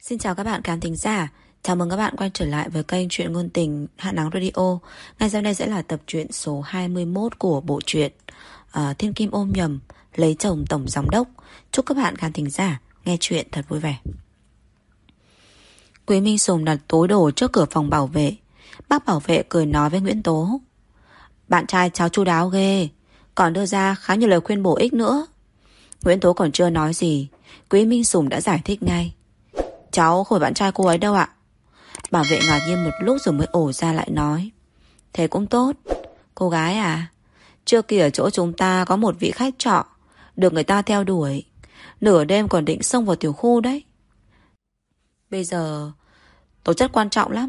Xin chào các bạn khán thính giả. Chào mừng các bạn quay trở lại với kênh Truyện Ngôn Tình Hạ Nắng Radio. Ngay sau đây sẽ là tập truyện số 21 của bộ truyện Thiên Kim ôm nhầm lấy chồng tổng giám đốc. Chúc các bạn khán thính giả nghe truyện thật vui vẻ. Quý Minh Sùng đặt túi đồ trước cửa phòng bảo vệ. Bác bảo vệ cười nói với Nguyễn Tố: bạn trai cháu chu đáo ghê, còn đưa ra khá nhiều lời khuyên bổ ích nữa. Nguyễn Tố còn chưa nói gì, Quý Minh Sùng đã giải thích ngay: cháu không phải bạn trai cô ấy đâu ạ. Bảo vệ ngạc nhiên một lúc rồi mới ổ ra lại nói: thế cũng tốt. Cô gái à, trước kia ở chỗ chúng ta có một vị khách trọ được người ta theo đuổi, nửa đêm còn định xông vào tiểu khu đấy. Bây giờ tố chất quan trọng lắm.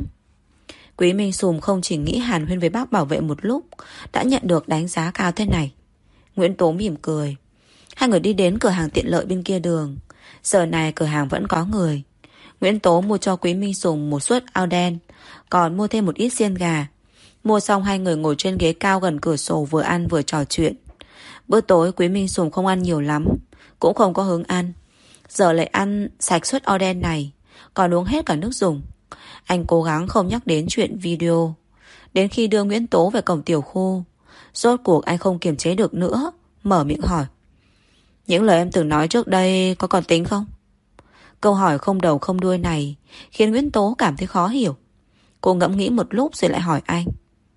Quý Minh Sùng không chỉ nghĩ hàn huyên với bác bảo vệ một lúc đã nhận được đánh giá cao thế này. Nguyễn Tố mỉm cười. Hai người đi đến cửa hàng tiện lợi bên kia đường. Giờ này cửa hàng vẫn có người. Nguyễn Tố mua cho Quý Minh Sùng một suất ao đen, còn mua thêm một ít xiên gà. Mua xong hai người ngồi trên ghế cao gần cửa sổ vừa ăn vừa trò chuyện. Bữa tối Quý Minh Sùng không ăn nhiều lắm, cũng không có hứng ăn. Giờ lại ăn sạch suất ao đen này, còn uống hết cả nước dùng. Anh cố gắng không nhắc đến chuyện video. Đến khi đưa Nguyễn Tố về cổng tiểu khu, rốt cuộc anh không kiềm chế được nữa, mở miệng hỏi: những lời em từng nói trước đây có còn tính không? Câu hỏi không đầu không đuôi này khiến Nguyễn Tố cảm thấy khó hiểu. Cô ngẫm nghĩ một lúc rồi lại hỏi anh: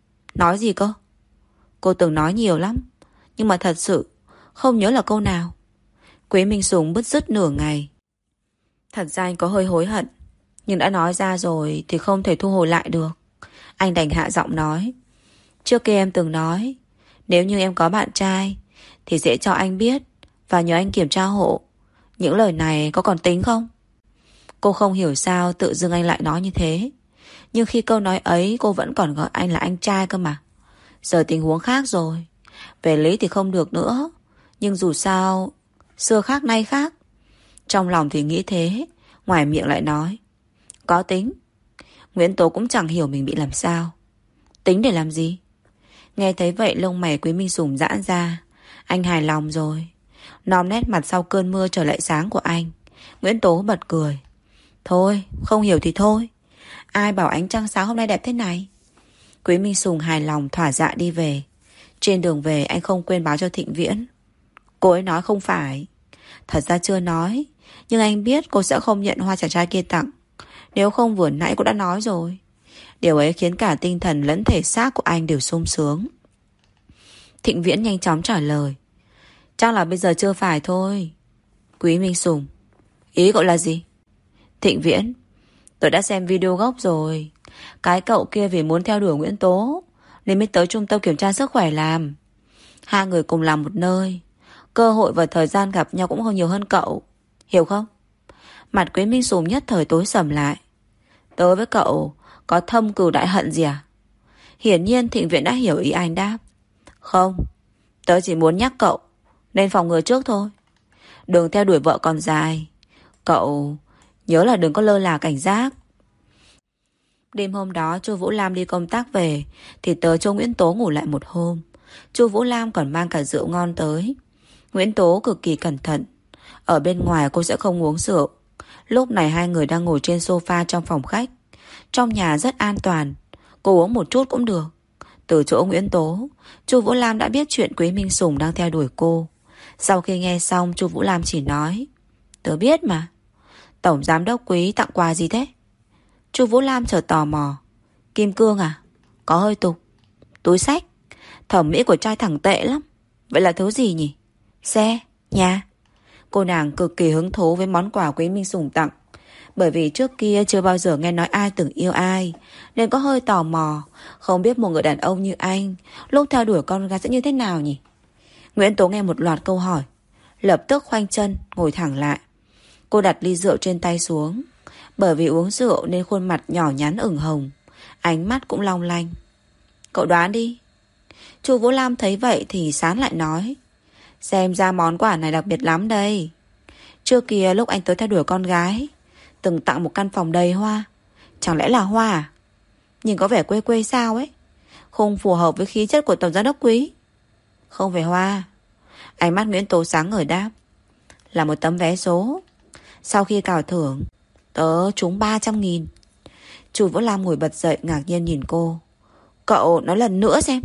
nói gì cơ? Cô từng nói nhiều lắm, nhưng mà thật sự không nhớ là câu nào. Quý Minh Sùng bứt rứt nửa ngày. Thật ra anh có hơi hối hận, nhưng đã nói ra rồi thì không thể thu hồi lại được. Anh đành hạ giọng nói: trước kia em từng nói, nếu như em có bạn trai thì sẽ cho anh biết và nhờ anh kiểm tra hộ. Những lời này có còn tính không? Cô không hiểu sao tự dưng anh lại nói như thế. Nhưng khi câu nói ấy cô vẫn còn gọi anh là anh trai cơ mà. Giờ tình huống khác rồi. Về lý thì không được nữa, nhưng dù sao xưa khác nay khác. Trong lòng thì nghĩ thế, ngoài miệng lại nói: có tính. Nguyễn Tố cũng chẳng hiểu mình bị làm sao. Tính để làm gì? Nghe thấy vậy lông mày Quý Minh Sùng giãn ra. Anh hài lòng rồi. Nóm nét mặt sau cơn mưa trở lại sáng của anh. Nguyễn Tố bật cười: thôi, không hiểu thì thôi. Ai bảo ánh trăng sáng hôm nay đẹp thế này. Quý Minh Sùng hài lòng thỏa dạ đi về. Trên đường về anh không quên báo cho Thịnh Viễn. Cô ấy nói không phải. Thật ra chưa nói, nhưng anh biết cô sẽ không nhận hoa chàng trai kia tặng. Nếu không vừa nãy cô đã nói rồi. Điều ấy khiến cả tinh thần lẫn thể xác của anh đều sung sướng. Thịnh Viễn nhanh chóng trả lời: chắc là bây giờ chưa phải thôi. Quý Minh Sùng: ý cậu là gì? Thịnh Viễn: tôi đã xem video gốc rồi. Cái cậu kia vì muốn theo đuổi Nguyễn Tố nên mới tới trung tâm kiểm tra sức khỏe làm. Hai người cùng làm một nơi, cơ hội và thời gian gặp nhau cũng không nhiều hơn cậu, hiểu không? Mặt Quý Minh Sùng nhất thời tối sầm lại. Tớ với cậu có thâm cừu đại hận gì à? Hiển nhiên Thịnh Viễn đã hiểu ý anh đáp: không, tớ chỉ muốn nhắc cậu nên phòng ngừa trước thôi. Đường theo đuổi vợ còn dài, cậu nhớ là đừng có lơ là cảnh giác. Đêm hôm đó Chu Vũ Lam đi công tác về thì tớ cho Nguyễn Tố ngủ lại một hôm. Chu Vũ Lam còn mang cả rượu ngon tới. Nguyễn Tố cực kỳ cẩn thận. Ở bên ngoài cô sẽ không uống rượu. Lúc này hai người đang ngồi trên sofa trong phòng khách. Trong nhà rất an toàn, cô uống một chút cũng được. Từ chỗ Nguyễn Tố, Chu Vũ Lam đã biết chuyện Quý Minh Sùng đang theo đuổi cô. Sau khi nghe xong, Chu Vũ Lam chỉ nói: tớ biết mà. Tổng giám đốc Quý tặng quà gì thế? Chu Vũ Lam chợt tò mò. Kim cương à? Có hơi tục. Túi xách? Thẩm mỹ của trai thẳng tệ lắm. Vậy là thứ gì nhỉ? Xe? Nhà? Cô nàng cực kỳ hứng thú với món quà Quý Minh Sùng tặng. Bởi vì trước kia chưa bao giờ nghe nói ai từng yêu ai, nên có hơi tò mò, không biết một người đàn ông như anh lúc theo đuổi con gái sẽ như thế nào nhỉ. Nguyễn Tố nghe một loạt câu hỏi, lập tức khoanh chân ngồi thẳng lại. Cô đặt ly rượu trên tay xuống. Bởi vì uống rượu nên khuôn mặt nhỏ nhắn ửng hồng, ánh mắt cũng long lanh. Cậu đoán đi. Chu Vũ Lam thấy vậy thì sán lại nói: xem ra món quà này đặc biệt lắm đây. Trước kia lúc anh tới theo đuổi con gái từng tặng một căn phòng đầy hoa. Chẳng lẽ là hoa à? Nhìn có vẻ quê quê sao ấy, không phù hợp với khí chất của tổng giám đốc Quý. Không phải hoa. Ánh mắt Nguyễn Tố sáng ngời đáp: là một tấm vé số. Sau khi cào thưởng, Tớ trúng 300.000. Chu Vũ Lam ngồi bật dậy ngạc nhiên nhìn cô. Cậu nói lần nữa xem.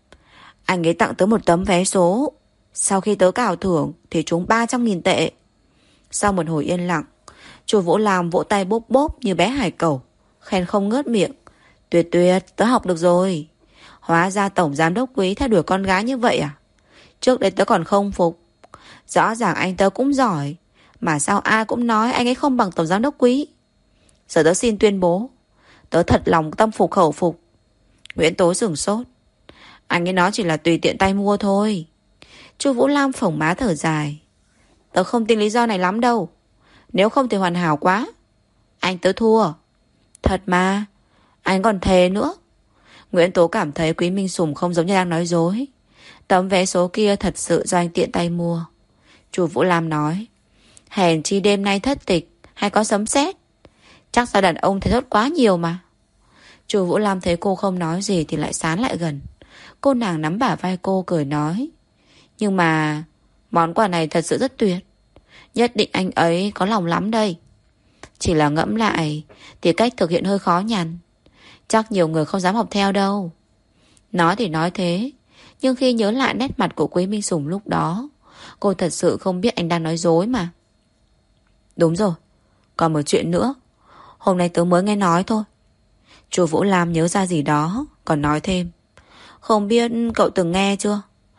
Anh ấy tặng tớ một tấm vé số. Sau khi tớ cào thưởng thì trúng 300.000 tệ. Sau một hồi yên lặng, Chu Vũ Lam vỗ tay bốp bốp như bé hải cẩu, khen không ngớt miệng. Tuyệt tuyệt, tớ học được rồi. Hóa ra tổng giám đốc Quý theo đuổi con gái như vậy à? Trước đây tớ còn không phục. Rõ ràng anh tớ cũng giỏi, mà sao ai cũng nói anh ấy không bằng tổng giám đốc Quý. Giờ tớ xin tuyên bố, tớ thật lòng tâm phục khẩu phục. Nguyễn Tố sửng sốt. Anh ấy nói chỉ là tùy tiện tay mua thôi. Chu Vũ Lam phổng má thở dài. Tớ không tin lý do này lắm đâu. Nếu không thì hoàn hảo quá. Anh tớ thua. Thật mà. Anh còn thề nữa. Nguyễn Tố cảm thấy Quý Minh Sùng không giống như đang nói dối. Tấm vé số kia thật sự do anh tiện tay mua. Chu Vũ Lam nói. Hèn chi đêm nay thất tịch hay có sấm sét. Chắc do đàn ông thấy thốt quá nhiều mà. Chu Vũ Lam thấy cô không nói gì thì lại sán lại gần. Cô nàng nắm bả vai cô cười nói. Nhưng mà món quà này thật sự rất tuyệt. Nhất định anh ấy có lòng lắm đây. Chỉ là ngẫm lại thì cách thực hiện hơi khó nhằn. Chắc nhiều người không dám học theo đâu. Nói thì nói thế, nhưng khi nhớ lại nét mặt của Quý Minh Sùng lúc đó, cô thật sự không biết anh đang nói dối mà. Đúng rồi, còn một chuyện nữa. Hôm nay tớ mới nghe nói thôi. Chu Vũ Lam nhớ ra gì đó, còn nói thêm. Không biết cậu từng nghe chưa?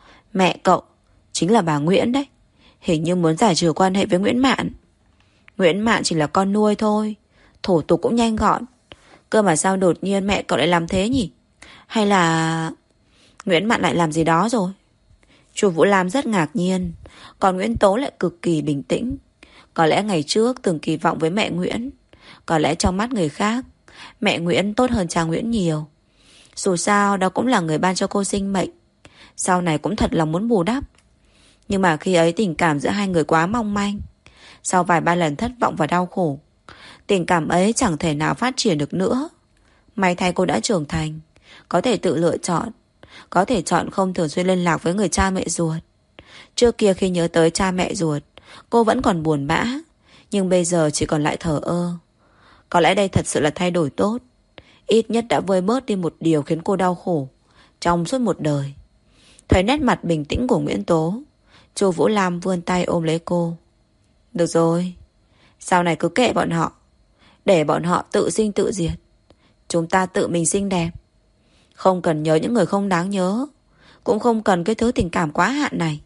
Mẹ cậu chính là bà Nguyễn đấy. Hình như muốn giải trừ quan hệ với Nguyễn Mạn. Nguyễn Mạn chỉ là con nuôi thôi, thủ tục cũng nhanh gọn. Cơ mà sao đột nhiên mẹ cậu lại làm thế nhỉ? Hay là Nguyễn Mạn lại làm gì đó rồi? Chu Vũ Lam rất ngạc nhiên. Còn Nguyễn Tố lại cực kỳ bình tĩnh. Có lẽ ngày trước từng kỳ vọng với mẹ Nguyễn. Có lẽ trong mắt người khác, mẹ Nguyễn tốt hơn cha Nguyễn nhiều. Dù sao đó cũng là người ban cho cô sinh mệnh. Sau này cũng thật lòng muốn bù đắp. Nhưng mà khi ấy tình cảm giữa hai người quá mong manh. Sau vài ba lần thất vọng và đau khổ, tình cảm ấy chẳng thể nào phát triển được nữa. May thay cô đã trưởng thành, có thể tự lựa chọn. Có thể chọn không thường xuyên liên lạc với người cha mẹ ruột. Trước kia khi nhớ tới cha mẹ ruột, cô vẫn còn buồn bã. Nhưng bây giờ chỉ còn lại thờ ơ. Có lẽ đây thật sự là thay đổi tốt. Ít nhất đã vơi bớt đi một điều khiến cô đau khổ trong suốt một đời. Thấy nét mặt bình tĩnh của Nguyễn Tố, Chu Vũ Lam vươn tay ôm lấy cô. Được rồi, sau này cứ kệ bọn họ, để bọn họ tự sinh tự diệt. Chúng ta tự mình xinh đẹp. Không cần nhớ những người không đáng nhớ, cũng không cần cái thứ tình cảm quá hạn này.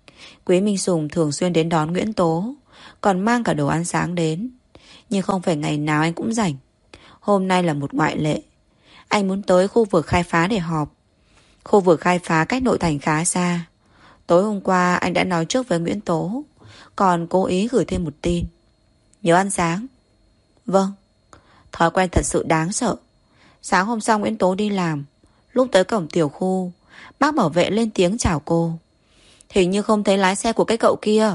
Quý Minh Sùng thường xuyên đến đón Nguyễn Tố, còn mang cả đồ ăn sáng đến. Nhưng không phải ngày nào anh cũng rảnh. Hôm nay là một ngoại lệ. Anh muốn tới khu vực khai phá để họp. Khu vực khai phá cách nội thành khá xa. Tối hôm qua anh đã nói trước với Nguyễn Tố, còn cố ý gửi thêm một tin. Nhớ ăn sáng. Vâng. Thói quen thật sự đáng sợ. Sáng hôm sau Nguyễn Tố đi làm. Lúc tới cổng tiểu khu, bác bảo vệ lên tiếng chào cô. Hình như không thấy lái xe của cái cậu kia.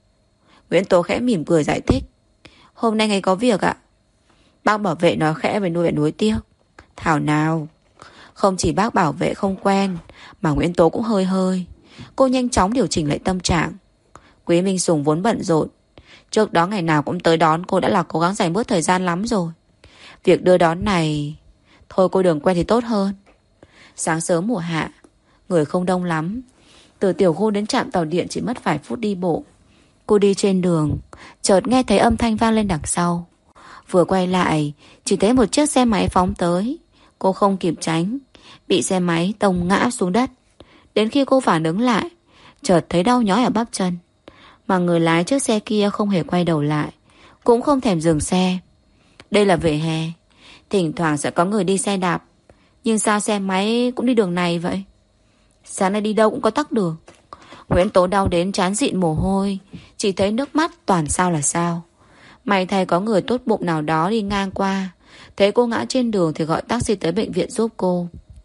Nguyễn Tố khẽ mỉm cười giải thích. Hôm nay ngày có việc ạ. Bác bảo vệ nói khẽ về nuôi nuối tiếc. Thảo nào. Không chỉ bác bảo vệ không quen, mà Nguyễn Tố cũng hơi hơi. Cô nhanh chóng điều chỉnh lại tâm trạng. Quý Minh Sùng vốn bận rộn. Trước đó ngày nào cũng tới đón cô đã là cố gắng dành bớt thời gian lắm rồi. Việc đưa đón này, thôi cô đường quen thì tốt hơn. Sáng sớm mùa hạ, người không đông lắm. Từ tiểu khu đến trạm tàu điện chỉ mất vài phút đi bộ. Cô đi trên đường, chợt nghe thấy âm thanh vang lên đằng sau. Vừa quay lại, chỉ thấy một chiếc xe máy phóng tới. Cô không kịp tránh, bị xe máy tông ngã xuống đất. Đến khi cô phản ứng lại, chợt thấy đau nhói ở bắp chân. Mà người lái chiếc xe kia không hề quay đầu lại, cũng không thèm dừng xe. Đây là vỉa hè, thỉnh thoảng sẽ có người đi xe đạp. Nhưng sao xe máy cũng đi đường này vậy? Sáng nay đi đâu cũng có tắc đường. Nguyễn Tố đau đến trán dịn mồ hôi, chỉ thấy nước mắt toàn sao là sao. May thay có người tốt bụng nào đó đi ngang qua, thấy cô ngã trên đường thì gọi taxi tới bệnh viện giúp cô.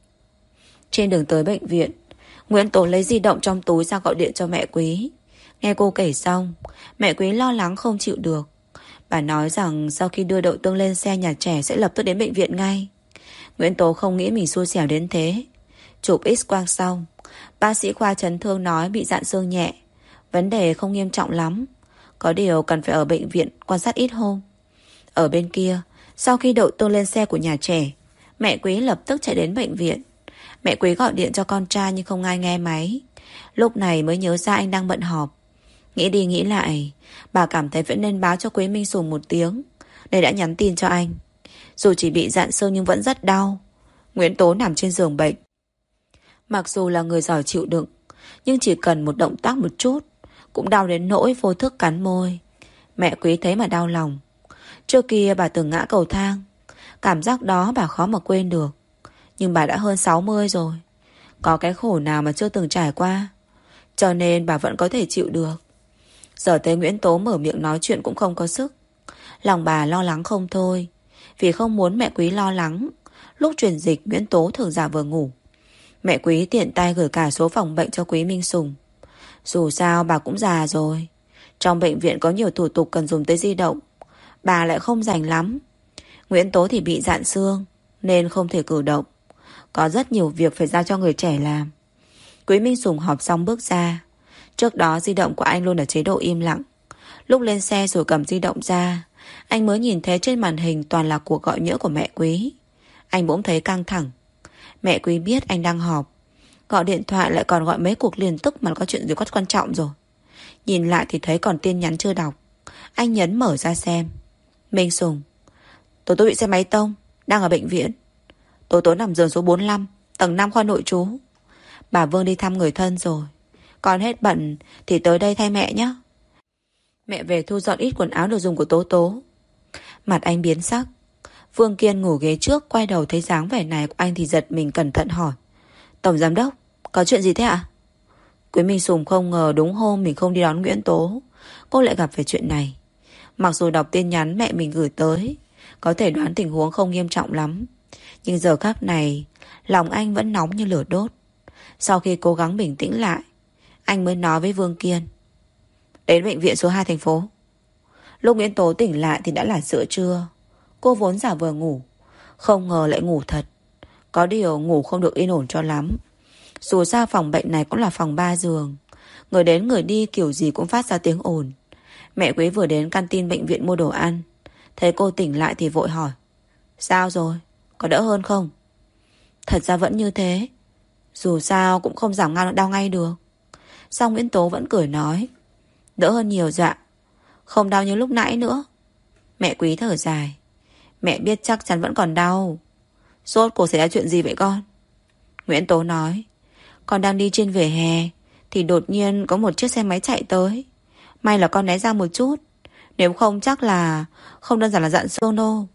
Trên đường tới bệnh viện, Nguyễn Tố lấy di động trong túi ra gọi điện cho mẹ Quý. Nghe cô kể xong, mẹ Quý lo lắng không chịu được. Bà nói rằng sau khi đưa Đậu Tương lên xe nhà trẻ sẽ lập tức đến bệnh viện ngay. Nguyễn Tố không nghĩ mình xui xẻo đến thế. Chụp X-quang xong, bác sĩ khoa chấn thương nói bị rạn xương nhẹ, vấn đề không nghiêm trọng lắm. Có điều cần phải ở bệnh viện quan sát ít hôm. Ở bên kia, sau khi đậu Tương lên xe của nhà trẻ, mẹ Quý lập tức chạy đến bệnh viện. Mẹ Quý gọi điện cho con trai nhưng không ai nghe máy. Lúc này mới nhớ ra anh đang bận họp. Nghĩ đi nghĩ lại, bà cảm thấy vẫn nên báo cho Quý Minh Sùng một tiếng, nên đã nhắn tin cho anh. Dù chỉ bị dạn xương nhưng vẫn rất đau. Nguyễn Tố nằm trên giường bệnh. Mặc dù là người giỏi chịu đựng, nhưng chỉ cần một động tác một chút cũng đau đến nỗi vô thức cắn môi. Mẹ Quý thấy mà đau lòng. Trước kia bà từng ngã cầu thang, cảm giác đó bà khó mà quên được. Nhưng bà đã hơn 60 rồi, có cái khổ nào mà chưa từng trải qua, cho nên bà vẫn có thể chịu được. Giờ thấy Nguyễn Tố mở miệng nói chuyện cũng không có sức, lòng bà lo lắng không thôi. Vì không muốn mẹ Quý lo lắng, lúc truyền dịch Nguyễn Tố thường giả vờ ngủ. Mẹ Quý tiện tay gửi cả số phòng bệnh cho Quý Minh Sùng. Dù sao bà cũng già rồi, trong bệnh viện có nhiều thủ tục cần dùng tới di động, bà lại không rành lắm. Nguyễn Tố thì bị dạn xương nên không thể cử động, có rất nhiều việc phải giao cho người trẻ làm. Quý Minh Sùng họp xong bước ra. Trước đó di động của anh luôn ở chế độ im lặng. Lúc lên xe rồi cầm di động ra, anh mới nhìn thấy trên màn hình toàn là cuộc gọi nhỡ của mẹ Quý. Anh bỗng thấy căng thẳng. Mẹ Quý biết anh đang họp, gọi điện thoại lại còn gọi mấy cuộc liền tức mà có chuyện gì quan trọng rồi. Nhìn lại thì thấy còn tin nhắn chưa đọc. Anh nhấn mở ra xem. Minh Sùng: Tố Tố bị xe máy tông, đang ở bệnh viện. Tố Tố nằm giường số 45, tầng 5 khoa nội trú. Bà Vương đi thăm người thân rồi, con hết bận thì tới đây thay mẹ nhé. Mẹ về thu dọn ít quần áo đồ dùng của Tố Tố. Mặt anh biến sắc. Vương Kiên ngủ ghế trước quay đầu thấy dáng vẻ này của anh thì giật mình cẩn thận hỏi: Tổng giám đốc, có chuyện gì thế ạ? Quý Minh Sùng không ngờ đúng hôm mình không đi đón Nguyễn Tố, cô lại gặp phải chuyện này. Mặc dù đọc tin nhắn mẹ mình gửi tới, có thể đoán tình huống không nghiêm trọng lắm, nhưng giờ khắc này lòng anh vẫn nóng như lửa đốt. Sau khi cố gắng bình tĩnh lại, anh mới nói với Vương Kiên: Đến bệnh viện số 2 thành phố. Lúc Nguyễn Tố tỉnh lại thì đã là giữa trưa. Cô vốn giả vờ ngủ, không ngờ lại ngủ thật. Có điều ngủ không được yên ổn cho lắm. Dù sao phòng bệnh này cũng là phòng 3 giường, người đến người đi kiểu gì cũng phát ra tiếng ồn. Mẹ Quý vừa đến canteen bệnh viện mua đồ ăn, thấy cô tỉnh lại thì vội hỏi: Sao rồi? Có đỡ hơn không? Thật ra vẫn như thế, dù sao cũng không giảm đau ngay được. Xong Nguyễn Tố vẫn cười nói: Đỡ hơn nhiều dạ, không đau như lúc nãy nữa. Mẹ Quý thở dài: Mẹ biết chắc chắn vẫn còn đau. Rốt cuộc xảy ra chuyện gì vậy con? Nguyễn Tố nói: Con đang đi trên vỉa hè thì đột nhiên có một chiếc xe máy chạy tới. May là con né ra một chút, nếu không chắc là không đơn giản là dạn xương đâu.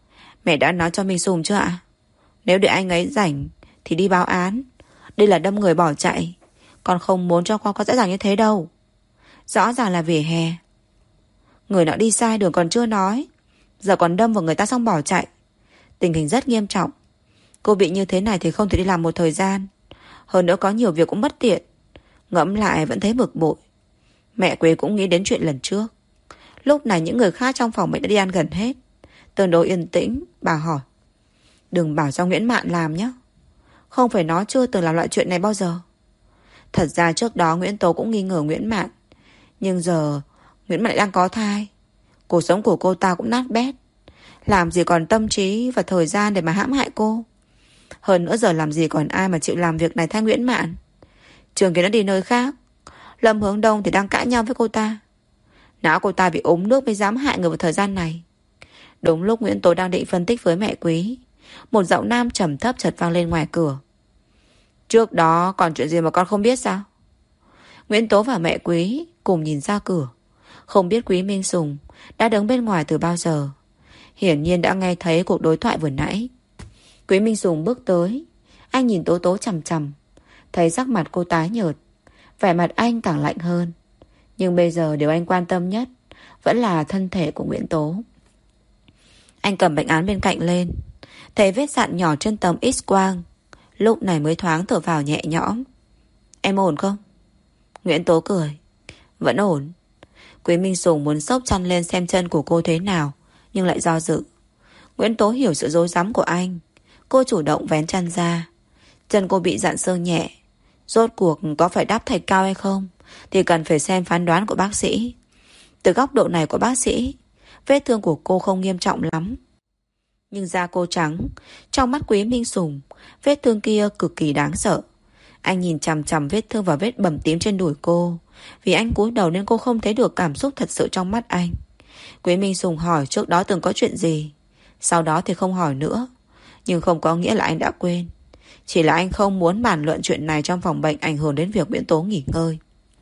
Mẹ đã nói cho Minh Sùng chưa ạ? Nếu để anh ấy rảnh thì đi báo án. Đây là đâm người bỏ chạy, con không muốn cho con có dễ dàng như thế đâu. Rõ ràng là vỉa hè, người nọ đi sai đường còn chưa nói, giờ còn đâm vào người ta xong bỏ chạy. Tình hình rất nghiêm trọng. Cô bị như thế này thì không thể đi làm một thời gian, hơn nữa có nhiều việc cũng bất tiện. Ngẫm lại vẫn thấy bực bội. Mẹ Quế cũng nghĩ đến chuyện lần trước. Lúc này những người khác trong phòng bệnh đã đi ăn gần hết. Tương đối yên tĩnh. Bà hỏi: Đừng bảo cho Nguyễn Mạn làm nhé. Không phải nó chưa từng làm loại chuyện này bao giờ. Thật ra trước đó Nguyễn Tố cũng nghi ngờ Nguyễn Mạn, nhưng giờ Nguyễn Mạn đang có thai. Cuộc sống của cô ta cũng nát bét, làm gì còn tâm trí và thời gian để mà hãm hại cô. Hơn nữa giờ làm gì còn ai mà chịu làm việc này thay Nguyễn Mạn. Trường kia nó đi nơi khác, Lâm Hướng Đông thì đang cãi nhau với cô ta. Não cô ta bị ốm nước mới dám hại người vào thời gian này. Đúng lúc Nguyễn Tố đang định phân tích với mẹ Quý, một giọng nam trầm thấp chợt vang lên ngoài cửa: Trước đó còn chuyện gì mà con không biết sao? Nguyễn Tố và mẹ Quý cùng nhìn ra cửa. Không biết Quý Minh Sùng đã đứng bên ngoài từ bao giờ. Hiển nhiên đã nghe thấy cuộc đối thoại vừa nãy. Quý Minh Sùng bước tới. Anh nhìn Tố Tố chằm chằm, thấy sắc mặt cô tái nhợt, vẻ mặt anh càng lạnh hơn. Nhưng bây giờ điều anh quan tâm nhất vẫn là thân thể của Nguyễn Tố. Anh cầm bệnh án bên cạnh lên, thấy vết sạn nhỏ trên tấm X-quang, lúc này mới thoáng thở vào nhẹ nhõm. Em ổn không? Nguyễn Tố cười: Vẫn ổn. Quý Minh Sùng muốn xốc chăn lên xem chân của cô thế nào, nhưng lại do dự. Nguyễn Tố hiểu sự rối rắm của anh. Cô chủ động vén chăn ra. Chân cô bị dạn xương nhẹ, rốt cuộc có phải đắp thạch cao hay không thì cần phải xem phán đoán của bác sĩ. Từ góc độ này của bác sĩ vết thương của cô không nghiêm trọng lắm. Nhưng da cô trắng, trong mắt Quý Minh Sùng, vết thương kia cực kỳ đáng sợ. Anh nhìn chằm chằm vết thương và vết bầm tím trên đùi cô. Vì anh cúi đầu nên cô không thấy được cảm xúc thật sự trong mắt anh. Quý Minh Sùng hỏi trước đó từng có chuyện gì. Sau đó thì không hỏi nữa. Nhưng không có nghĩa là anh đã quên. Chỉ là anh không muốn bàn luận chuyện này trong phòng bệnh, ảnh hưởng đến việc Nguyễn Tố nghỉ ngơi.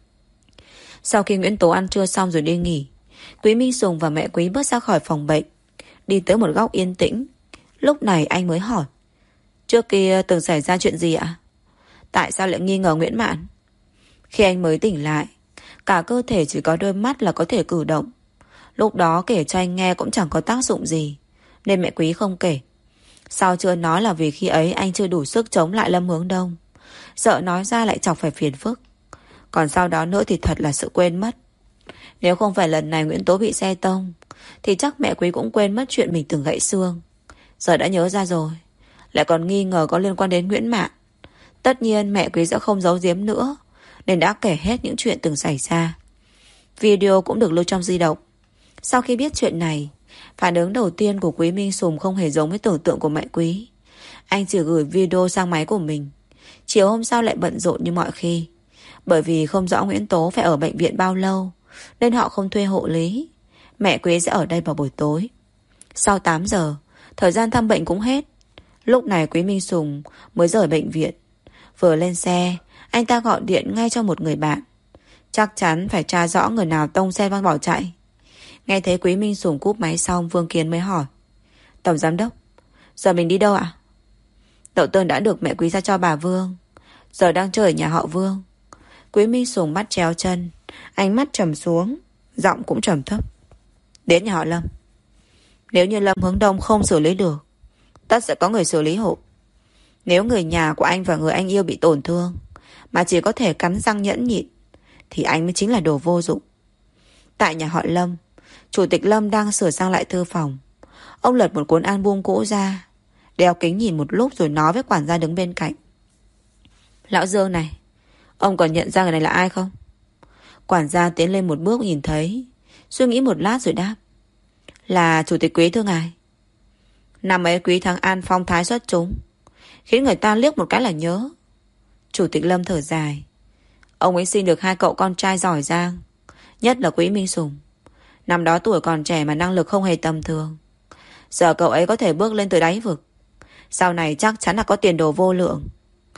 Sau khi Nguyễn Tố ăn trưa xong rồi đi nghỉ, Quý Minh Sùng và mẹ Quý bước ra khỏi phòng bệnh, đi tới một góc yên tĩnh. Lúc này anh mới hỏi: trước kia từng xảy ra chuyện gì ạ? Tại sao lại nghi ngờ Nguyễn Mạn? Khi anh mới tỉnh lại, cả cơ thể chỉ có đôi mắt là có thể cử động. Lúc đó kể cho anh nghe cũng chẳng có tác dụng gì, nên mẹ Quý không kể. Sao chưa nói là vì khi ấy anh chưa đủ sức chống lại Lâm Hướng Đông, sợ nói ra lại chọc phải phiền phức. Còn sau đó nữa thì thật là sự quên mất. Nếu không phải lần này Nguyễn Tố bị xe tông, thì chắc mẹ Quý cũng quên mất chuyện mình từng gãy xương. Giờ đã nhớ ra rồi, lại còn nghi ngờ có liên quan đến Nguyễn Mạn. Tất nhiên mẹ Quý sẽ không giấu giếm nữa, nên đã kể hết những chuyện từng xảy ra. Video cũng được lưu trong di động. Sau khi biết chuyện này, phản ứng đầu tiên của Quý Minh Sùng không hề giống với tưởng tượng của mẹ Quý. Anh chỉ gửi video sang máy của mình. Chiều hôm sau lại bận rộn như mọi khi. Bởi vì không rõ Nguyễn Tố phải ở bệnh viện bao lâu, nên họ không thuê hộ lý. Mẹ Quý sẽ ở đây vào buổi tối. Sau 8 giờ, thời gian thăm bệnh cũng hết. Lúc này Quý Minh Sùng mới rời bệnh viện. Vừa lên xe, anh ta gọi điện ngay cho một người bạn. Chắc chắn phải tra rõ người nào tông xe văng bỏ chạy. Nghe thấy Quý Minh Sùng cúp máy xong, Vương Kiến mới hỏi: Tổng giám đốc, giờ mình đi đâu ạ? Đậu tương đã được mẹ Quý ra cho bà Vương, giờ đang chơi ở nhà họ Vương. Quý Minh Sùng mắt chéo chân, ánh mắt trầm xuống, giọng cũng trầm thấp: đến nhà họ Lâm. Nếu như Lâm Hướng Đông không xử lý được, tất sẽ có người xử lý hộ. Nếu người nhà của anh và người anh yêu bị tổn thương mà chỉ có thể cắn răng nhẫn nhịn, thì anh mới chính là đồ vô dụng. Tại nhà họ Lâm, Chủ tịch Lâm đang sửa sang lại thư phòng. Ông lật một cuốn album cũ ra, đeo kính nhìn một lúc rồi nói với quản gia đứng bên cạnh: Lão Dương này, ông còn nhận ra người này là ai không? Quản gia tiến lên một bước nhìn thấy, suy nghĩ một lát rồi đáp: Là Chủ tịch Quý thưa ngài. Năm ấy Quý thắng An phong thái xuất chúng, khiến người ta liếc một cái là nhớ. Chủ tịch Lâm thở dài: Ông ấy sinh được 2 cậu con trai giỏi giang, nhất là Quý Minh Sùng. Năm đó tuổi còn trẻ mà năng lực không hề tầm thường. Giờ cậu ấy có thể bước lên từ đáy vực, sau này chắc chắn là có tiền đồ vô lượng.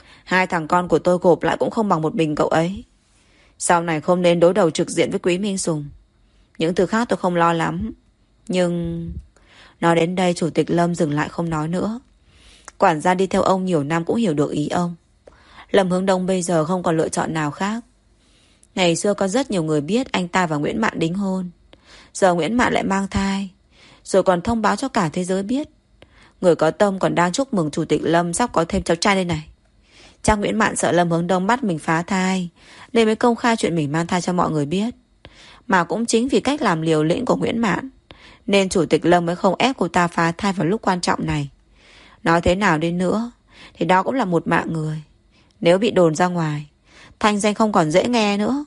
2 thằng con của tôi gộp lại cũng không bằng một mình cậu ấy. Sau này không nên đối đầu trực diện với Quý Minh Sùng. Những thứ khác tôi không lo lắm. Nhưng... Nói đến đây Chủ tịch Lâm dừng lại không nói nữa. Quản gia đi theo ông nhiều năm cũng hiểu được ý ông. Lâm Hướng Đông bây giờ không còn lựa chọn nào khác. Ngày xưa có rất nhiều người biết anh ta và Nguyễn Mạn đính hôn. Giờ Nguyễn Mạn lại mang thai, rồi còn thông báo cho cả thế giới biết. Người có tâm còn đang chúc mừng Chủ tịch Lâm sắp có thêm cháu trai đây này. Chắc Nguyễn Mạn sợ Lâm Hướng Đông bắt mình phá thai, nên mới công khai chuyện mình mang thai cho mọi người biết. Mà cũng chính vì cách làm liều lĩnh của Nguyễn Mạn, nên Chủ tịch Lâm mới không ép cô ta phá thai vào lúc quan trọng này. Nói thế nào đi nữa thì đó cũng là một mạng người. Nếu bị đồn ra ngoài, thanh danh không còn dễ nghe nữa.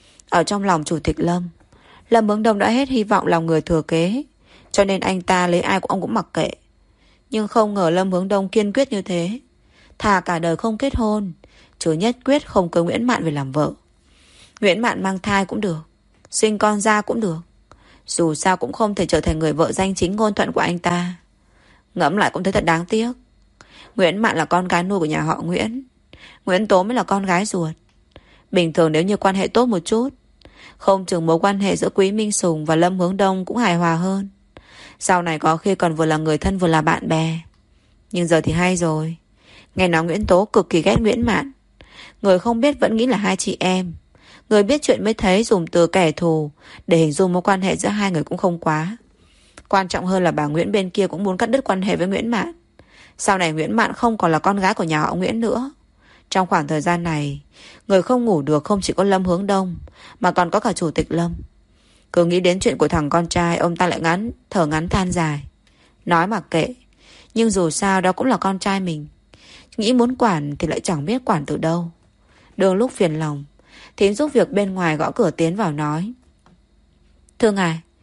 Ở trong lòng Chủ tịch Lâm, Lâm Hướng Đông đã hết hy vọng lòng người thừa kế, cho nên anh ta lấy ai của ông cũng mặc kệ. Nhưng không ngờ Lâm Hướng Đông kiên quyết như thế, thà cả đời không kết hôn, chứ nhất quyết không cưới Nguyễn Mạn về làm vợ. Nguyễn Mạn mang thai cũng được, sinh con ra cũng được, dù sao cũng không thể trở thành người vợ danh chính ngôn thuận của anh ta. Ngẫm lại cũng thấy thật đáng tiếc. Nguyễn Mạn là con gái nuôi của nhà họ Nguyễn, Nguyễn Tố mới là con gái ruột. Bình thường nếu như quan hệ tốt một chút, không chừng mối quan hệ giữa Quý Minh Sùng và Lâm Hướng Đông cũng hài hòa hơn. Sau này có khi còn vừa là người thân vừa là bạn bè. Nhưng giờ thì hay rồi. Nghe nói Nguyễn Tố cực kỳ ghét Nguyễn Mạn. Người không biết vẫn nghĩ là hai chị em. Người biết chuyện mới thấy dùng từ kẻ thù để hình dung mối quan hệ giữa hai người cũng không quá. Quan trọng hơn là bà Nguyễn bên kia cũng muốn cắt đứt quan hệ với Nguyễn Mạn. Sau này Nguyễn Mạn không còn là con gái của nhà họ Nguyễn nữa. Trong khoảng thời gian này, người không ngủ được không chỉ có Lâm Hướng Đông, mà còn có cả Chủ tịch Lâm. Cứ nghĩ đến chuyện của thằng con trai, ông ta lại thở ngắn than dài. Nói mặc kệ, nhưng dù sao đó cũng là con trai mình. Nghĩ muốn quản thì lại chẳng biết quản từ đâu. Đương lúc phiền lòng, thím giúp việc bên ngoài gõ cửa tiến vào nói: Thưa ngài,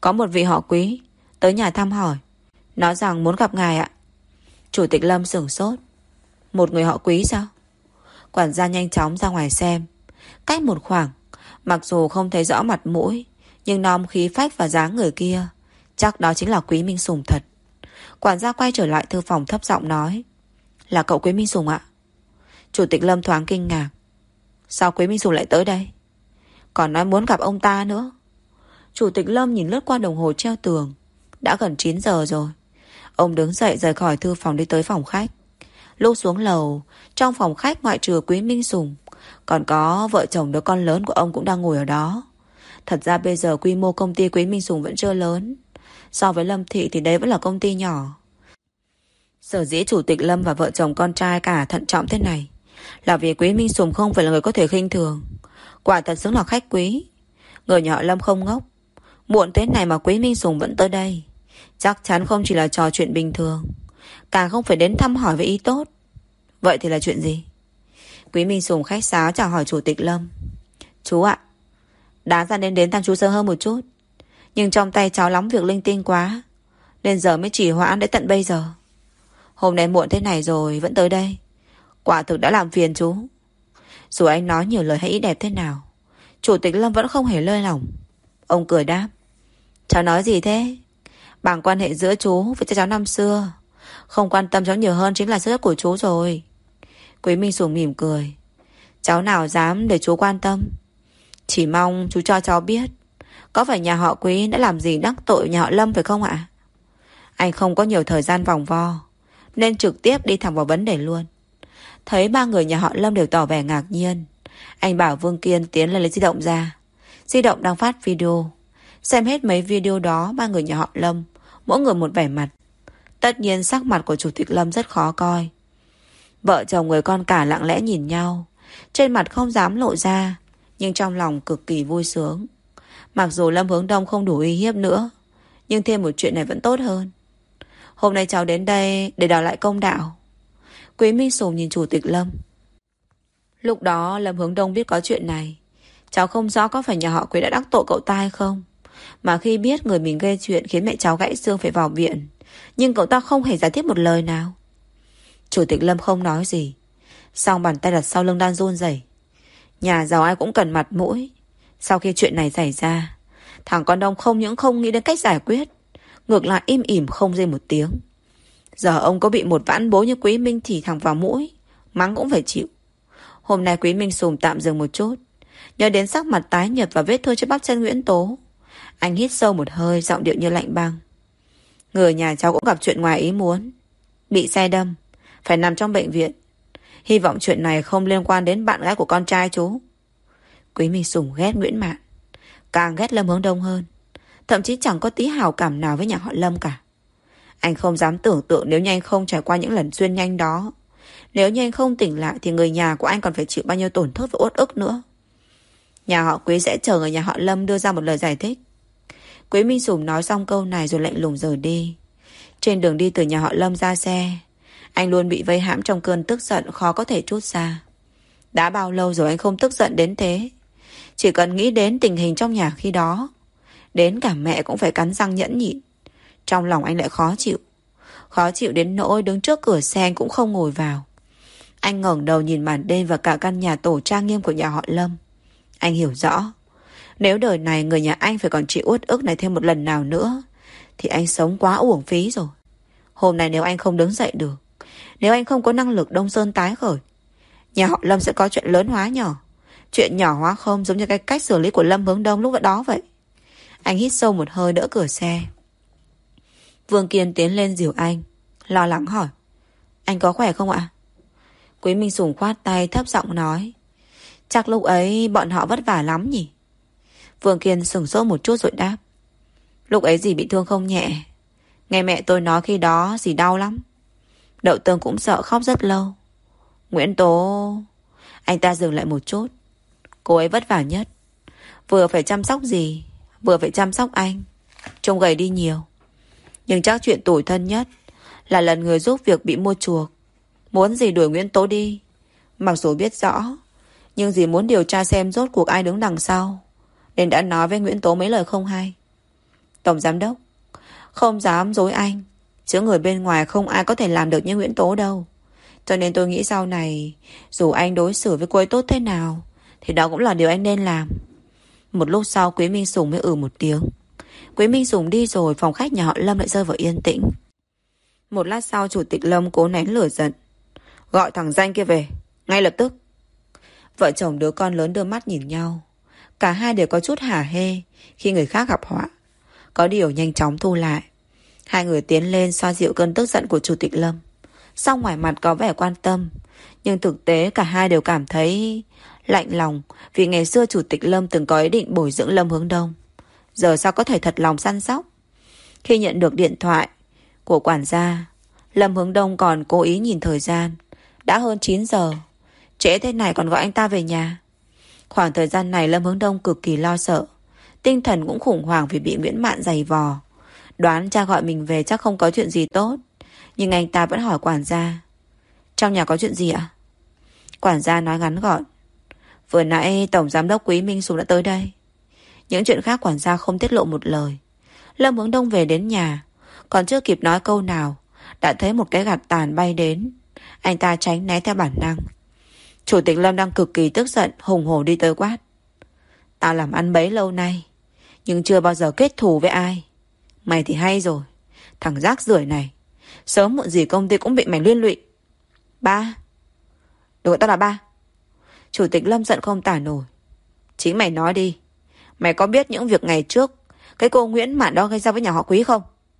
Có một vị họ Quý tới nhà thăm hỏi, nói rằng muốn gặp ngài ạ. Chủ tịch Lâm sửng sốt. Một người họ Quý sao? Quản gia nhanh chóng ra ngoài xem. Cách một khoảng, mặc dù không thấy rõ mặt mũi, nhưng nom khí phách và dáng người kia, chắc đó chính là Quý Minh Sùng thật. Quản gia quay trở lại thư phòng thấp giọng nói: Là cậu Quý Minh Sùng ạ? Chủ tịch Lâm thoáng kinh ngạc. Sao Quý Minh Sùng lại tới đây? Còn nói muốn gặp ông ta nữa. Chủ tịch Lâm nhìn lướt qua đồng hồ treo tường. Đã gần 9 giờ rồi. Ông đứng dậy rời khỏi thư phòng đi tới phòng khách. Lúc xuống lầu, trong phòng khách ngoại trừ Quý Minh Sùng, còn có vợ chồng đứa con lớn của ông cũng đang ngồi ở đó. Thật ra bây giờ quy mô công ty Quý Minh Sùng vẫn chưa lớn. So với Lâm Thị thì đấy vẫn là công ty nhỏ. Sở dĩ chủ tịch Lâm và vợ chồng con trai cả thận trọng thế này là vì Quý Minh Sùng không phải là người có thể khinh thường. Quả thật xứng là khách quý. Người nhà họ Lâm không ngốc. Muộn thế này mà Quý Minh Sùng vẫn tới đây, chắc chắn không chỉ là trò chuyện bình thường, càng không phải đến thăm hỏi với ý tốt. Vậy thì là chuyện gì? Quý Minh Sùng khách sáo chào hỏi chủ tịch Lâm. Chú ạ, đáng ra nên đến thăm chú sớm hơn một chút, nhưng trong tay cháu lắm việc linh tinh quá, nên giờ mới trì hoãn đến tận bây giờ. Hôm nay muộn thế này rồi vẫn tới đây, quả thực đã làm phiền chú. Dù anh nói nhiều lời hay ý đẹp thế nào, chủ tịch Lâm vẫn không hề lơi lỏng. Ông cười đáp: Cháu nói gì thế? Bằng quan hệ giữa chú với cháu năm xưa, không quan tâm cháu nhiều hơn chính là sức của chú rồi. Quý Minh Sùng mỉm cười. Cháu nào dám để chú quan tâm. Chỉ mong chú cho cháu biết, có phải nhà họ Quý đã làm gì đắc tội nhà họ Lâm phải không ạ? Anh không có nhiều thời gian vòng vo, nên trực tiếp đi thẳng vào vấn đề luôn. Thấy ba người nhà họ Lâm đều tỏ vẻ ngạc nhiên, anh bảo Vương Kiên tiến lên lấy di động ra. Di động đang phát video. Xem hết mấy video đó, ba người nhà họ Lâm mỗi người một vẻ mặt. Tất nhiên sắc mặt của chủ tịch Lâm rất khó coi. Vợ chồng người con cả lặng lẽ nhìn nhau, trên mặt không dám lộ ra, nhưng trong lòng cực kỳ vui sướng. Mặc dù Lâm Hướng Đông không đủ uy hiếp nữa, nhưng thêm một chuyện này vẫn tốt hơn. Hôm nay cháu đến đây để đòi lại công đạo. Quý Minh Sùng nhìn chủ tịch Lâm. Lúc đó Lâm Hướng Đông biết có chuyện này. Cháu không rõ có phải nhà họ Quý đã đắc tội cậu ta hay không, mà khi biết người mình gây chuyện khiến mẹ cháu gãy xương phải vào viện, nhưng cậu ta không hề giải thích một lời nào. Chủ tịch Lâm không nói gì, song bàn tay đặt sau lưng đang run rẩy. Nhà giàu ai cũng cần mặt mũi. Sau khi chuyện này xảy ra, thằng con Đông không những không nghĩ đến cách giải quyết, ngược lại im ỉm không rên một tiếng. Giờ ông có bị một vãn bối như Quý Minh thì thẳng vào mũi, mắng cũng phải chịu. Hôm nay Quý Minh Sùng tạm dừng một chút, nhớ đến sắc mặt tái nhợt và vết thương trên bắp chân Nguyễn Tố. Anh hít sâu một hơi, giọng điệu như lạnh băng. Người nhà cháu cũng gặp chuyện ngoài ý muốn, bị xe đâm, phải nằm trong bệnh viện. Hy vọng chuyện này không liên quan đến bạn gái của con trai chú. Quý Minh Sùng ghét Nguyễn Mạn, càng ghét Lâm Hướng Đông hơn, thậm chí chẳng có tí hào cảm nào với nhà họ Lâm cả. Anh không dám tưởng tượng nếu như anh không trải qua những lần xuyên nhanh đó, nếu như anh không tỉnh lại thì người nhà của anh còn phải chịu bao nhiêu tổn thất và uất ức nữa. Nhà họ Quý sẽ chờ người nhà họ Lâm đưa ra một lời giải thích. Quý Minh Sùng nói xong câu này rồi lạnh lùng rời đi. Trên đường đi từ nhà họ Lâm ra xe, anh luôn bị vây hãm trong cơn tức giận khó có thể trút ra. Đã bao lâu rồi anh không tức giận đến thế? Chỉ cần nghĩ đến tình hình trong nhà khi đó, đến cả mẹ cũng phải cắn răng nhẫn nhịn. Trong lòng anh lại khó chịu. Khó chịu đến nỗi đứng trước cửa xe anh cũng không ngồi vào. Anh ngẩng đầu nhìn màn đêm và cả căn nhà tổ trang nghiêm của nhà họ Lâm. Anh hiểu rõ, nếu đời này người nhà anh phải còn chịu uất ức này thêm một lần nào nữa, thì anh sống quá uổng phí rồi. Hôm nay nếu anh không đứng dậy được, nếu anh không có năng lực Đông Sơn tái khởi, nhà họ Lâm sẽ có chuyện lớn hóa nhỏ. Chuyện nhỏ hóa không, giống như cái cách xử lý của Lâm Hướng Đông lúc đó vậy. Anh hít sâu một hơi, đỡ cửa xe. Vương Kiên tiến lên dìu anh, lo lắng hỏi: Anh có khỏe không ạ? Quý Minh Sùng khoát tay thấp giọng nói: Chắc lúc ấy bọn họ vất vả lắm nhỉ? Vương Kiên sửng sốt một chút rồi đáp: Lúc ấy dì bị thương không nhẹ. Nghe mẹ tôi nói khi đó dì đau lắm. Đậu Tương cũng sợ, khóc rất lâu. Nguyễn Tố... Anh ta dừng lại một chút. Cô ấy vất vả nhất, vừa phải chăm sóc dì, vừa phải chăm sóc anh. Trông gầy đi nhiều. Nhưng chắc chuyện tủi thân nhất là lần người giúp việc bị mua chuộc, muốn dì đuổi Nguyễn Tố đi. Mặc dù biết rõ, nhưng dì muốn điều tra xem rốt cuộc ai đứng đằng sau, nên đã nói với Nguyễn Tố mấy lời không hay. Tổng giám đốc, không dám dối anh, chứ người bên ngoài không ai có thể làm được như Nguyễn Tố đâu. Cho nên tôi nghĩ sau này, dù anh đối xử với cô ấy tốt thế nào, thì đó cũng là điều anh nên làm. Một lúc sau Quý Minh Sùng mới một tiếng. Quý Minh Sùng đi rồi, phòng khách nhà họ Lâm lại rơi vào yên tĩnh. Một lát sau chủ tịch Lâm cố nén lửa giận. Gọi thằng danh kia về, ngay lập tức. Vợ chồng đứa con lớn đưa mắt nhìn nhau. Cả hai đều có chút hả hê khi người khác gặp họa. Có điều nhanh chóng thu lại. Hai người tiến lên xoa dịu cơn tức giận của chủ tịch Lâm. Sau ngoài mặt có vẻ quan tâm, nhưng thực tế cả hai đều cảm thấy lạnh lòng, vì ngày xưa chủ tịch Lâm từng có ý định bồi dưỡng Lâm Hướng Đông. Giờ sao có thể thật lòng săn sóc. Khi nhận được điện thoại của quản gia, Lâm Hướng Đông còn cố ý nhìn thời gian. Đã hơn 9 giờ. Trễ thế này còn gọi anh ta về nhà. Khoảng thời gian này Lâm Hướng Đông cực kỳ lo sợ. Tinh thần cũng khủng hoảng vì bị Nguyễn Mạn giày vò. Đoán cha gọi mình về chắc không có chuyện gì tốt. Nhưng anh ta vẫn hỏi quản gia. Trong nhà có chuyện gì ạ? Quản gia nói ngắn gọn. Vừa nãy Tổng Giám đốc Quý Minh Sùng đã tới đây. Những chuyện khác quản gia không tiết lộ một lời. Lâm Hướng Đông về đến nhà, còn chưa kịp nói câu nào, đã thấy một cái gạt tàn bay đến. Anh ta tránh né theo bản năng. Chủ tịch Lâm đang cực kỳ tức giận, hùng hổ đi tới quát. Tao làm ăn bấy lâu nay, nhưng chưa bao giờ kết thù với ai. Mày thì hay rồi. Thằng rác rưởi này, sớm muộn gì công ty cũng bị mày liên lụy. Ba. Đừng gọi tao là ba. Chủ tịch Lâm giận không tả nổi. Chính mày nói đi. Mày có biết những việc ngày trước cái cô Nguyễn Mạn đó gây ra với nhà họ Quý không?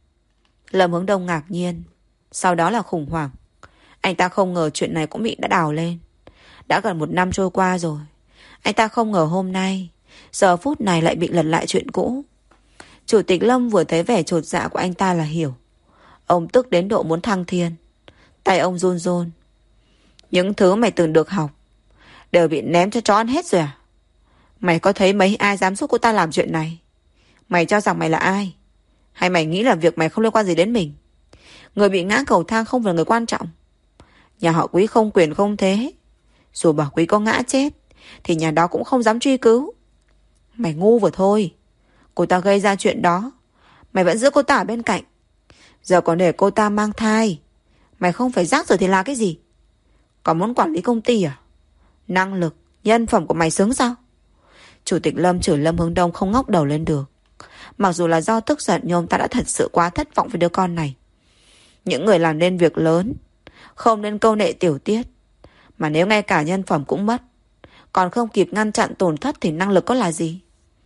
Lâm Hướng Đông ngạc nhiên, sau đó là khủng hoảng. Anh ta không ngờ chuyện này cũng đã đào lên. Đã gần 1 năm trôi qua rồi. Anh ta không ngờ hôm nay, giờ phút này lại bị lật lại chuyện cũ. Chủ tịch Lâm vừa thấy vẻ chột dạ của anh ta là hiểu. Ông tức đến độ muốn thăng thiên. Tay ông run run. Những thứ mày từng được học đều bị ném cho chó ăn hết rồi à? Mày có thấy mấy ai dám giúp cô ta làm chuyện này? Mày cho rằng mày là ai? Hay mày nghĩ là việc mày không liên quan gì đến mình? Người bị ngã cầu thang không phải là người quan trọng. Nhà họ Quý không quyền không thế. Dù bảo Quý có ngã chết thì nhà đó cũng không dám truy cứu. Mày ngu vừa thôi. Cô ta gây ra chuyện đó, mày vẫn giữ cô ta ở bên cạnh. Giờ còn để cô ta mang thai. Mày không phải rác rồi thì là cái gì? Còn muốn quản lý công ty à? Năng lực, nhân phẩm của mày xứng sao? Chủ tịch Lâm chửi Lâm Hướng Đông không ngóc đầu lên được. Mặc dù là do tức giận, nhưng ông ta đã thật sự quá thất vọng với đứa con này. Những người làm nên việc lớn không nên câu nệ tiểu tiết. Mà nếu ngay cả nhân phẩm cũng mất, còn không kịp ngăn chặn tổn thất thì năng lực có là gì?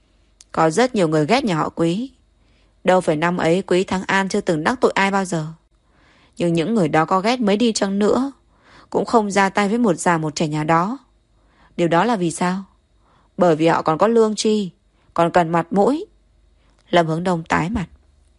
Có rất nhiều người ghét nhà họ Quý. Đâu phải năm ấy Quý Thắng An chưa từng đắc tội ai bao giờ. Nhưng những người đó có ghét mấy đi chăng nữa cũng không ra tay với một già một trẻ nhà đó. Điều đó là vì sao? Bởi vì họ còn có lương tri, còn cần mặt mũi. Lâm Hướng Đông tái mặt.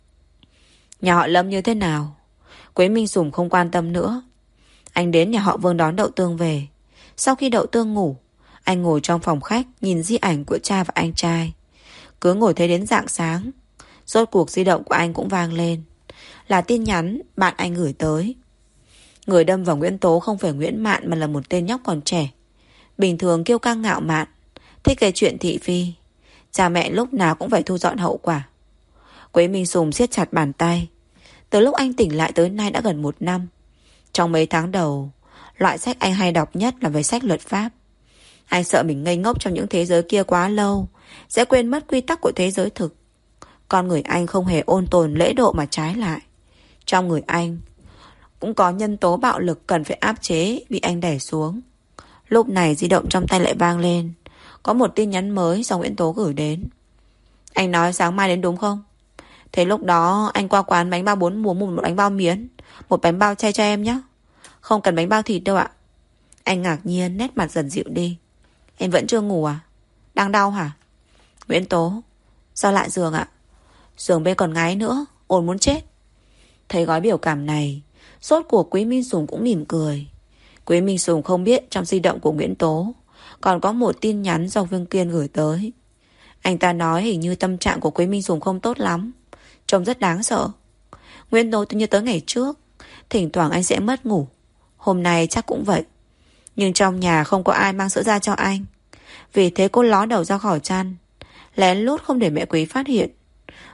Nhà họ Lâm như thế nào, Quý Minh Sùng không quan tâm nữa. Anh đến nhà họ Vương đón Đậu Tương về. Sau khi Đậu Tương ngủ, anh ngồi trong phòng khách nhìn di ảnh của cha và anh trai. Cứ ngồi thế đến rạng sáng, rốt cuộc di động của anh cũng vang lên. Là tin nhắn bạn anh gửi tới. Người đâm vào Nguyễn Tố không phải Nguyễn Mạn mà là một tên nhóc còn trẻ. Bình thường kiêu căng ngạo mạn, thích cái chuyện thị phi. Cha mẹ lúc nào cũng phải thu dọn hậu quả. Quý Minh Sùng siết chặt bàn tay. Từ lúc anh tỉnh lại tới nay đã gần 1 năm. Trong mấy tháng đầu, loại sách anh hay đọc nhất là về sách luật pháp. Anh sợ mình ngây ngốc trong những thế giới kia quá lâu, sẽ quên mất quy tắc của thế giới thực. Con người anh không hề ôn tồn lễ độ mà trái lại. Trong người anh cũng có nhân tố bạo lực cần phải áp chế, bị anh đẩy xuống. Lúc này di động trong tay lại vang lên. Có một tin nhắn mới do Nguyễn Tố gửi đến. Anh nói sáng mai đến đúng không? Thế lúc đó anh qua quán bánh bao 4 mùa mua một bánh bao miến, một bánh bao chay cho em nhé. Không cần bánh bao thịt đâu ạ. Anh ngạc nhiên, nét mặt dần dịu đi. Em vẫn chưa ngủ à? Đang đau hả? Nguyễn Tố, sao lại giường ạ? Giường bên còn ngái nữa, ồn muốn chết. Thấy gói biểu cảm này, sốt của Quý Minh Sùng cũng mỉm cười. Quý Minh Sùng không biết trong di động của Nguyễn Tố còn có một tin nhắn do Vương Kiên gửi tới. Anh ta nói hình như tâm trạng của Quý Minh Sùng không tốt lắm, trông rất đáng sợ. Nguyễn Tố như tới ngày trước, thỉnh thoảng anh sẽ mất ngủ. Hôm nay chắc cũng vậy. Nhưng trong nhà không có ai mang sữa ra cho anh. Vì thế cô ló đầu ra khỏi chăn, lén lút không để mẹ Quý phát hiện.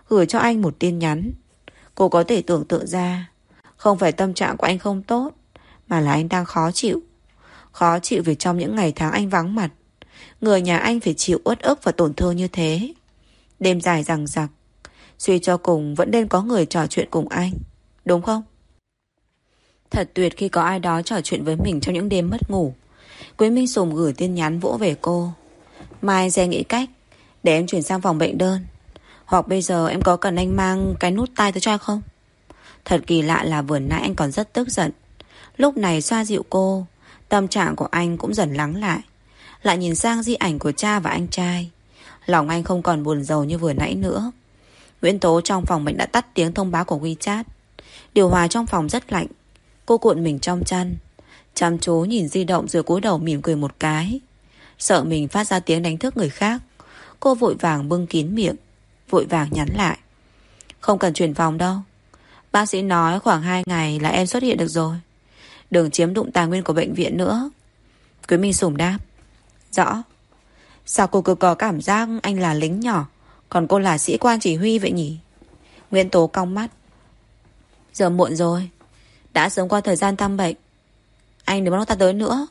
gửi cho anh một tin nhắn. Cô có thể tưởng tượng ra, không phải tâm trạng của anh không tốt, mà là anh đang khó chịu. Khó chịu vì trong những ngày tháng anh vắng mặt, người nhà anh phải chịu uất ức và tổn thương như thế. Đêm dài dằng dặc, suy cho cùng vẫn nên có người trò chuyện cùng anh, đúng không? Thật tuyệt khi có ai đó trò chuyện với mình trong những đêm mất ngủ. Quý Minh Sùng gửi tin nhắn vỗ về cô. Mai sẽ nghĩ cách để em chuyển sang phòng bệnh đơn. Hoặc bây giờ em có cần anh mang cái nút tai tới cho không? Thật kỳ lạ là vừa nãy anh còn rất tức giận, lúc này xoa dịu cô, tâm trạng của anh cũng dần lắng lại. Lại nhìn sang di ảnh của cha và anh trai, lòng anh không còn buồn rầu như vừa nãy nữa. Nguyễn Tố trong phòng bệnh đã tắt tiếng thông báo của WeChat. Điều hòa trong phòng rất lạnh. Cô cuộn mình trong chăn, chăm chú nhìn di động rồi cúi đầu mỉm cười một cái. Sợ mình phát ra tiếng đánh thức người khác, cô vội vàng bưng kín miệng, vội vàng nhắn lại. Không cần chuyển phòng đâu. Bác sĩ nói khoảng 2 ngày là em xuất hiện được rồi. Đừng chiếm đụng tài nguyên của bệnh viện nữa. Quý Minh Sùng đáp. Rõ. Sao cô cứ có cảm giác anh là lính nhỏ, còn cô là sĩ quan chỉ huy vậy nhỉ? Nguyễn Tố cong mắt. Giờ muộn rồi, đã sớm qua thời gian thăm bệnh. Anh đừng bắt ta tới nữa.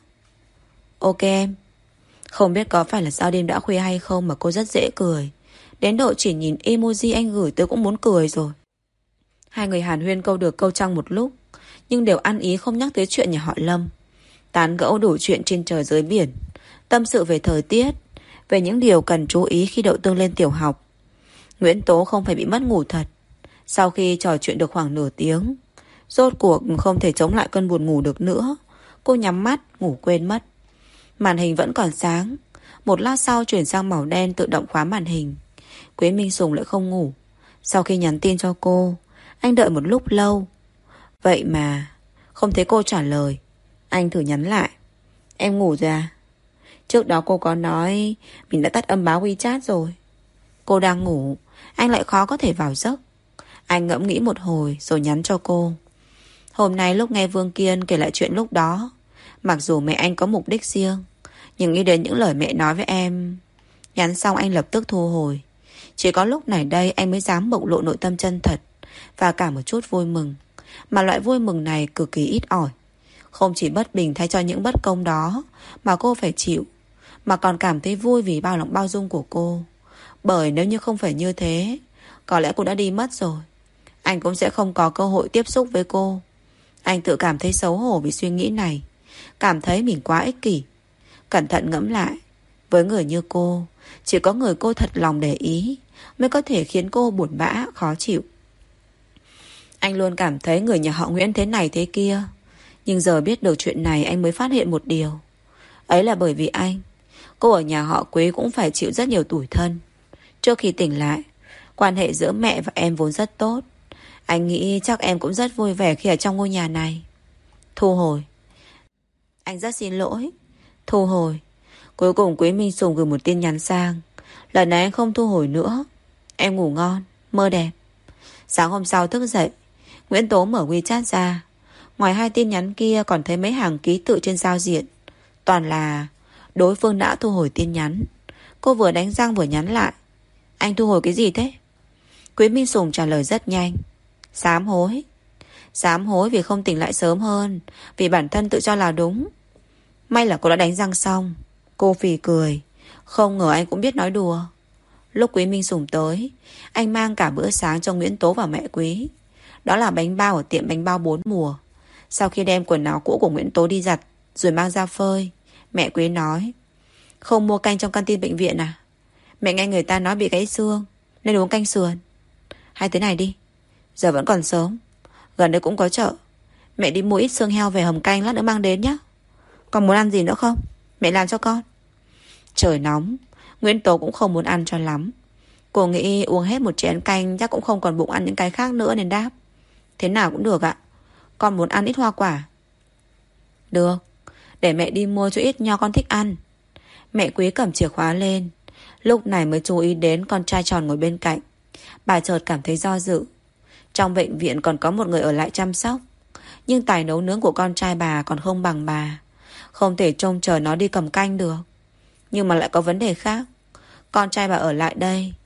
Ok em. Không biết có phải là sao đêm đã khuya hay không mà cô rất dễ cười, đến độ chỉ nhìn emoji anh gửi tôi cũng muốn cười rồi. Hai người hàn huyên câu được câu trăng một lúc, nhưng đều ăn ý không nhắc tới chuyện nhà họ Lâm. Tán gẫu đủ chuyện trên trời dưới biển, tâm sự về thời tiết, về những điều cần chú ý khi đậu tương lên tiểu học. Nguyễn Tố không phải bị mất ngủ thật. Sau khi trò chuyện được khoảng nửa tiếng, rốt cuộc không thể chống lại cơn buồn ngủ được nữa. Cô nhắm mắt, ngủ quên mất. Màn hình vẫn còn sáng. Một lát sau chuyển sang màu đen tự động khóa màn hình. Quý Minh Sùng lại không ngủ. Sau khi nhắn tin cho cô, anh đợi một lúc lâu. Vậy mà không thấy cô trả lời. Anh thử nhắn lại. Em ngủ rồi à? Trước đó cô có nói mình đã tắt âm báo WeChat rồi. Cô đang ngủ, anh lại khó có thể vào giấc. Anh ngẫm nghĩ một hồi rồi nhắn cho cô. Hôm nay lúc nghe Vương Kiên kể lại chuyện lúc đó, mặc dù mẹ anh có mục đích riêng, nhưng nghĩ đến những lời mẹ nói với em. Nhắn xong anh lập tức thu hồi. Chỉ có lúc này đây anh mới dám bộc lộ nội tâm chân thật, và cả một chút vui mừng. Mà loại vui mừng này cực kỳ ít ỏi. Không chỉ bất bình thay cho những bất công đó mà cô phải chịu, mà còn cảm thấy vui vì bao lòng bao dung của cô. Bởi nếu như không phải như thế, có lẽ cô đã đi mất rồi. Anh cũng sẽ không có cơ hội tiếp xúc với cô. Anh tự cảm thấy xấu hổ vì suy nghĩ này, cảm thấy mình quá ích kỷ. Cẩn thận ngẫm lại, với người như cô, chỉ có người cô thật lòng để ý mới có thể khiến cô buồn bã, khó chịu. Anh luôn cảm thấy người nhà họ Nguyễn thế này thế kia, nhưng giờ biết được chuyện này anh mới phát hiện một điều. Ấy là bởi vì anh, cô ở nhà họ Quế cũng phải chịu rất nhiều tủi thân. Trước khi tỉnh lại, quan hệ giữa mẹ và em vốn rất tốt. Anh nghĩ chắc em cũng rất vui vẻ khi ở trong ngôi nhà này. Thu hồi. Anh rất xin lỗi. Thu hồi. Cuối cùng Quý Minh Sùng gửi một tin nhắn sang. Lần này anh không thu hồi nữa. Em ngủ ngon, mơ đẹp. Sáng hôm sau thức dậy, Nguyễn Tố mở WeChat ra. Ngoài hai tin nhắn kia còn thấy mấy hàng ký tự trên giao diện, toàn là đối phương đã thu hồi tin nhắn. Cô vừa đánh răng vừa nhắn lại. Anh thu hồi cái gì thế? Quý Minh Sùng trả lời rất nhanh. Sám hối. Sám hối vì không tỉnh lại sớm hơn, vì bản thân tự cho là đúng. May là cô đã đánh răng xong. Cô phì cười. Không ngờ anh cũng biết nói đùa. Lúc Quý Minh Sùng tới, anh mang cả bữa sáng cho Nguyễn Tố và mẹ Quý. Đó là bánh bao ở tiệm bánh bao 4 mùa. Sau khi đem quần áo cũ của Nguyễn Tố đi giặt rồi mang ra phơi, mẹ Quý nói: Không mua canh trong canteen bệnh viện à? Mẹ nghe người ta nói bị gãy xương nên uống canh sườn. Hay thế này đi, giờ vẫn còn sớm, gần đây cũng có chợ, mẹ đi mua ít xương heo về hầm canh lát nữa mang đến nhé. Còn muốn ăn gì nữa không? Mẹ làm cho con. Trời nóng, Nguyễn Tố cũng không muốn ăn cho lắm. Cô nghĩ uống hết một chén canh chắc cũng không còn bụng ăn những cái khác nữa nên đáp: Thế nào cũng được ạ. Con muốn ăn ít hoa quả. Được, để mẹ đi mua cho ít nho con thích ăn. Mẹ Quý cầm chìa khóa lên. Lúc này mới chú ý đến con trai tròn ngồi bên cạnh. Bà chợt cảm thấy do dự. Trong bệnh viện còn có một người ở lại chăm sóc, nhưng tài nấu nướng của con trai bà còn không bằng bà. Không thể trông chờ nó đi cầm canh được. Nhưng mà lại có vấn đề khác. Con trai bà ở lại đây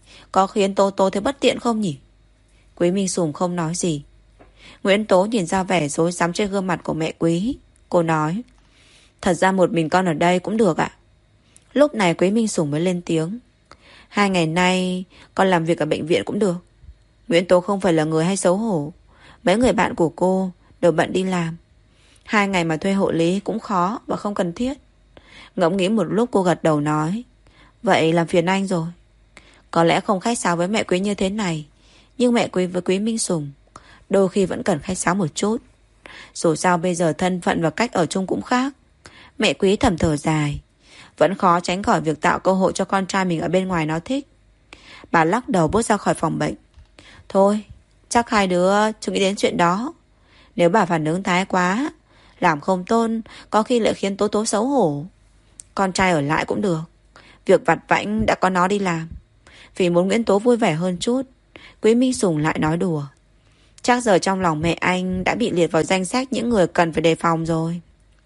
có khiến Tố Tố thấy bất tiện không nhỉ? Quý Minh Sùng không nói gì. Nguyễn Tố nhìn ra vẻ rối rắm trên gương mặt của mẹ Quý. Cô nói, thật ra một mình con ở đây cũng được ạ. Lúc này Quý Minh Sùng mới lên tiếng, 2 ngày nay con làm việc ở bệnh viện cũng được. Nguyễn Tố không phải là người hay xấu hổ. Mấy người bạn của cô đều bận đi làm. 2 ngày mà thuê hộ lý cũng khó và không cần thiết. Ngẫm nghĩ một lúc cô gật đầu nói, vậy làm phiền anh rồi. Có lẽ không khách sáo với mẹ Quý như thế này, nhưng mẹ Quý với Quý Minh Sùng đôi khi vẫn cần khách sáo một chút. Dù sao bây giờ thân phận và cách ở chung cũng khác. Mẹ Quý thầm thở dài. Vẫn khó tránh khỏi việc tạo cơ hội cho con trai mình ở bên ngoài nó thích. Bà lắc đầu bước ra khỏi phòng bệnh. Thôi, chắc hai đứa chưa nghĩ đến chuyện đó. Nếu bà phản ứng thái quá, làm không tôn, có khi lại khiến Tố Tố xấu hổ. Con trai ở lại cũng được. Việc vặt vãnh đã có nó đi làm. Vì muốn Nguyễn Tố vui vẻ hơn chút, Quý Minh Sùng lại nói đùa, chắc giờ trong lòng mẹ anh đã bị liệt vào danh sách những người cần phải đề phòng rồi.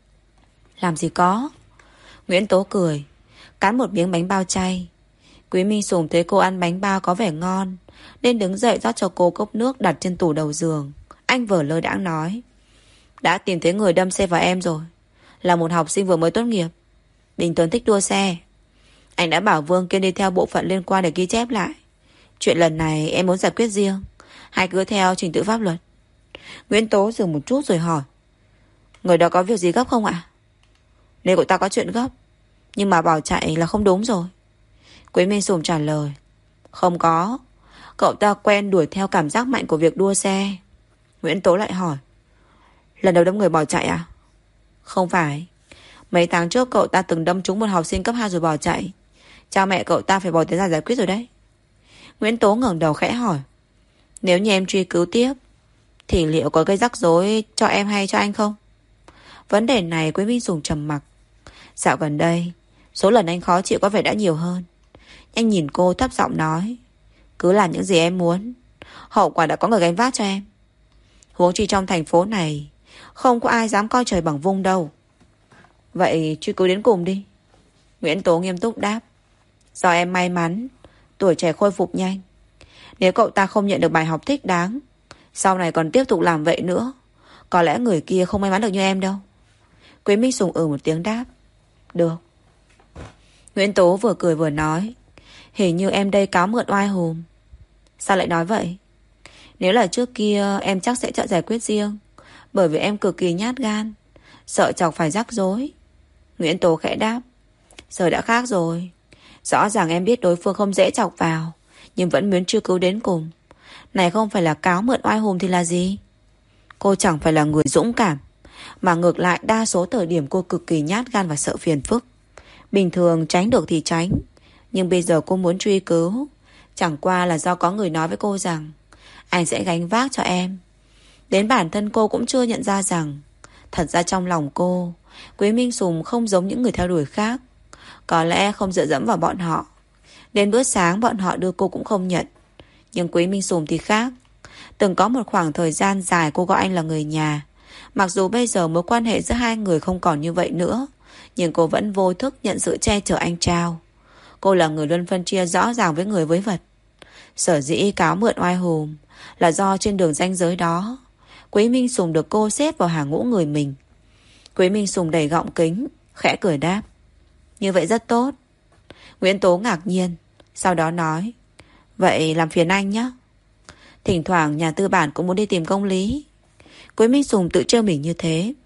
Làm gì có. Nguyễn Tố cười, cắn một miếng bánh bao chay. Quý Minh Sùng thấy cô ăn bánh bao có vẻ ngon, nên đứng dậy rót cho cô cốc nước đặt trên tủ đầu giường. Anh vờ lơ đãng nói, đã tìm thấy người đâm xe vào em rồi. Là một học sinh vừa mới tốt nghiệp. Bình Tuấn thích đua xe. Anh đã bảo Vương kia đi theo bộ phận liên quan để ghi chép lại. Chuyện lần này em muốn giải quyết riêng, hay cứ theo trình tự pháp luật? Nguyễn Tố dừng một chút rồi hỏi, người đó có việc gì gấp không ạ? Nếu cậu ta có chuyện gấp, nhưng mà bỏ chạy là không đúng rồi. Quý Minh Sùng trả lời, không có. Cậu ta quen đuổi theo cảm giác mạnh của việc đua xe. Nguyễn Tố lại hỏi, lần đầu đâm người bỏ chạy à? Không phải. Mấy tháng trước cậu ta từng đâm trúng một học sinh cấp 2 rồi bỏ chạy. Cha mẹ cậu ta phải bỏ tiền ra giải quyết rồi đấy. Nguyễn Tố ngẩng đầu khẽ hỏi, nếu như em truy cứu tiếp thì liệu có gây rắc rối cho em hay cho anh không? Vấn đề này Quý Minh Sùng trầm mặc. Dạo gần đây số lần anh khó chịu có vẻ đã nhiều hơn. Anh nhìn cô thấp giọng nói, cứ làm những gì em muốn, hậu quả đã có người gánh vác cho em. Huống chi trong thành phố này không có ai dám coi trời bằng vung đâu. Vậy truy cứu đến cùng đi. Nguyễn Tố nghiêm túc đáp, do em may mắn tuổi trẻ khôi phục nhanh. Nếu cậu ta không nhận được bài học thích đáng, sau này còn tiếp tục làm vậy nữa, có lẽ người kia không may mắn được như em đâu. Quý Minh Sùng một tiếng đáp, được. Nguyễn Tố vừa cười vừa nói, hình như em đây cáo mượn oai hùm. Sao lại nói vậy? Nếu là trước kia em chắc sẽ chọn giải quyết riêng, bởi vì em cực kỳ nhát gan, sợ chọc phải rắc rối. Nguyễn Tố khẽ đáp, giờ đã khác rồi. Rõ ràng em biết đối phương không dễ chọc vào, nhưng vẫn muốn truy cứu đến cùng. Này không phải là cáo mượn oai hùm thì là gì? Cô chẳng phải là người dũng cảm, mà ngược lại đa số thời điểm cô cực kỳ nhát gan và sợ phiền phức. Bình thường tránh được thì tránh, nhưng bây giờ cô muốn truy cứu, chẳng qua là do có người nói với cô rằng anh sẽ gánh vác cho em. Đến bản thân cô cũng chưa nhận ra rằng thật ra trong lòng cô, Quý Minh Sùng không giống những người theo đuổi khác. Có lẽ không dựa dẫm vào bọn họ. Đến bữa sáng bọn họ đưa cô cũng không nhận. Nhưng Quý Minh Sùng thì khác. Từng có một khoảng thời gian dài cô gọi anh là người nhà. Mặc dù bây giờ mối quan hệ giữa hai người không còn như vậy nữa, nhưng cô vẫn vô thức nhận sự che chở anh trao. Cô là người luôn phân chia rõ ràng với người với vật. Sở dĩ cáo mượn oai hùm là do trên đường ranh giới đó, Quý Minh Sùng được cô xếp vào hàng ngũ người mình. Quý Minh Sùng đầy gọng kính, khẽ cười đáp, như vậy rất tốt. Nguyễn Tố ngạc nhiên, sau đó nói, vậy làm phiền anh nhé. Thỉnh thoảng nhà tư bản cũng muốn đi tìm công lý. Quý Minh Sùng tự trêu mình như thế.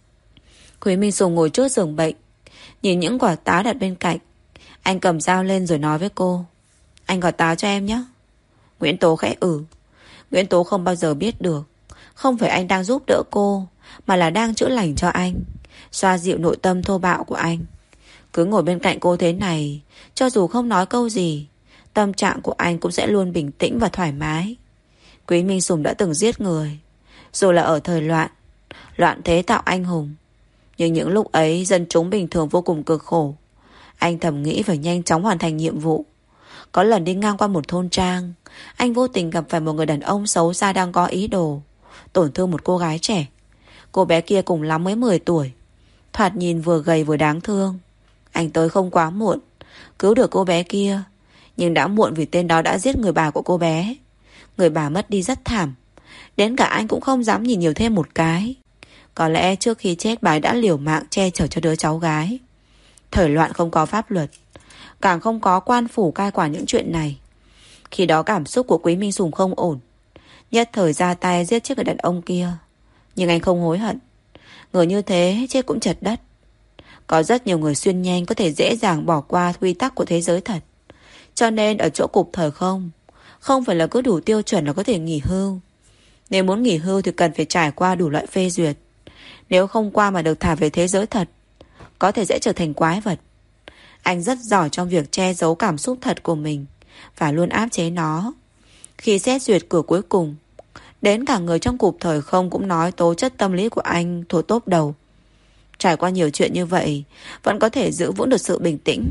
Quý Minh Sùng ngồi trước giường bệnh, nhìn những quả táo đặt bên cạnh. Anh cầm dao lên rồi nói với cô, anh gọt táo cho em nhé. Nguyễn Tố khẽ Nguyễn Tố không bao giờ biết được, không phải anh đang giúp đỡ cô, mà là đang chữa lành cho anh, xoa dịu nội tâm thô bạo của anh. Cứ ngồi bên cạnh cô thế này, cho dù không nói câu gì, tâm trạng của anh cũng sẽ luôn bình tĩnh và thoải mái. Quý Minh Sùng đã từng giết người, dù là ở thời loạn thế tạo anh hùng. Nhưng những lúc ấy dân chúng bình thường vô cùng cực khổ. Anh thầm nghĩ phải nhanh chóng hoàn thành nhiệm vụ. Có lần đi ngang qua một thôn trang, anh vô tình gặp phải một người đàn ông xấu xa đang có ý đồ tổn thương một cô gái trẻ. Cô bé kia cùng lắm mới 10 tuổi, thoạt nhìn vừa gầy vừa đáng thương. Anh tới không quá muộn, cứu được cô bé kia, Nhưng đã muộn vì tên đó đã giết người bà của cô bé. Người bà mất đi rất thảm. Đến cả anh cũng không dám nhìn nhiều thêm một cái. Có lẽ trước khi chết bà ấy đã liều mạng che chở cho đứa cháu gái. Thời loạn không có pháp luật, càng không có quan phủ cai quản những chuyện này. Khi đó cảm xúc của Quý Minh Sùng không ổn, nhất thời ra tay giết chết người đàn ông kia. Nhưng anh không hối hận. Người như thế chết cũng chật đất. Có rất nhiều người xuyên nhanh có thể dễ dàng bỏ qua quy tắc của thế giới thật. Cho nên ở chỗ cục thời không phải là cứ đủ tiêu chuẩn là có thể nghỉ hưu. Nếu muốn nghỉ hưu thì cần phải trải qua đủ loại phê duyệt. Nếu không qua mà được thả về thế giới thật, có thể sẽ trở thành quái vật. Anh rất giỏi trong việc che giấu cảm xúc thật của mình và luôn áp chế nó. Khi xét duyệt cửa cuối cùng, đến cả người trong cục thời không cũng nói tố chất tâm lý của anh thuộc top đầu. Trải qua nhiều chuyện như vậy, vẫn có thể giữ vững được sự bình tĩnh.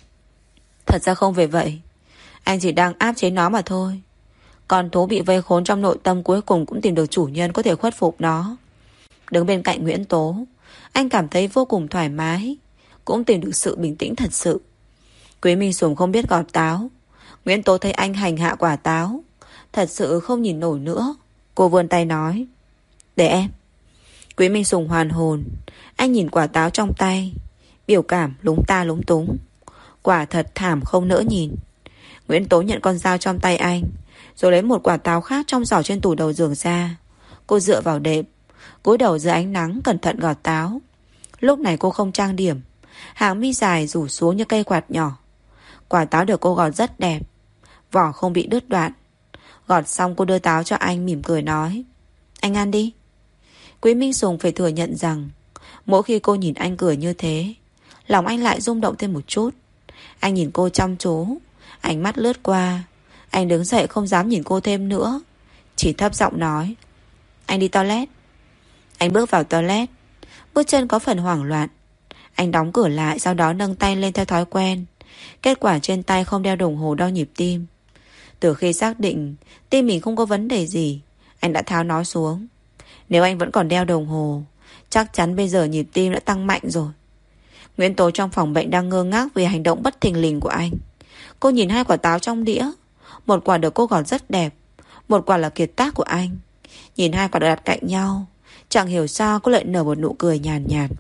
Thật ra không về vậy, anh chỉ đang áp chế nó mà thôi. Con thú bị vây khốn trong nội tâm cuối cùng cũng tìm được chủ nhân có thể khuất phục nó. Đứng bên cạnh Nguyễn Tố, anh cảm thấy vô cùng thoải mái, cũng tìm được sự bình tĩnh thật sự. Quý Minh Sùng không biết gọt táo. Nguyễn Tố thấy anh hành hạ quả táo, thật sự không nhìn nổi nữa. Cô vươn tay nói, để em. Quý Minh Sùng hoàn hồn. Anh nhìn quả táo trong tay, biểu cảm lúng ta lúng túng. Quả thật thảm không nỡ nhìn. Nguyễn Tố nhận con dao trong tay anh, rồi lấy một quả táo khác trong giỏ trên tủ đầu giường ra. Cô dựa vào đệm, cúi đầu dưới ánh nắng cẩn thận gọt táo. Lúc này cô không trang điểm, hàng mi dài rủ xuống như cây quạt nhỏ. Quả táo được cô gọt rất đẹp, vỏ không bị đứt đoạn. Gọt xong cô đưa táo cho anh, mỉm cười nói, anh ăn đi. Quý Minh Sùng phải thừa nhận rằng mỗi khi cô nhìn anh cười như thế, lòng anh lại rung động thêm một chút. Anh nhìn cô chăm chú, ánh mắt lướt qua. Anh đứng dậy không dám nhìn cô thêm nữa, chỉ thấp giọng nói, anh đi toilet. Anh bước vào toilet, bước chân có phần hoảng loạn. Anh đóng cửa lại, sau đó nâng tay lên theo thói quen. Kết quả trên tay không đeo đồng hồ đo nhịp tim. Từ khi xác định tim mình không có vấn đề gì, anh đã tháo nó xuống. Nếu anh vẫn còn đeo đồng hồ, chắc chắn bây giờ nhịp tim đã tăng mạnh rồi. Nguyễn Tố trong phòng bệnh đang ngơ ngác vì hành động bất thình lình của anh. Cô nhìn hai quả táo trong đĩa. Một quả được cô gọt rất đẹp, một quả là kiệt tác của anh. Nhìn hai quả đặt cạnh nhau, chẳng hiểu sao cô lại nở một nụ cười nhàn nhạt.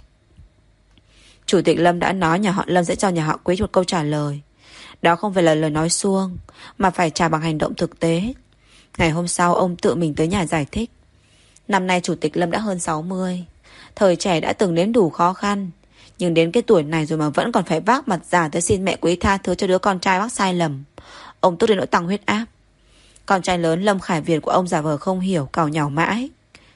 Chủ tịch Lâm đã nói nhà họ Lâm sẽ cho nhà họ Quý một câu trả lời. Đó không phải là lời nói suông, mà phải trả bằng hành động thực tế. Ngày hôm sau ông tự mình tới nhà giải thích. Năm nay chủ tịch Lâm đã hơn 60. Thời trẻ đã từng nếm đủ khó khăn, nhưng đến cái tuổi này rồi mà vẫn còn phải vác mặt già tới xin mẹ Quý tha thứ cho đứa con trai mắc sai lầm. Ông tức đến nỗi tăng huyết áp. Con trai lớn Lâm Khải Việt của ông giả vờ không hiểu, càu nhàu mãi.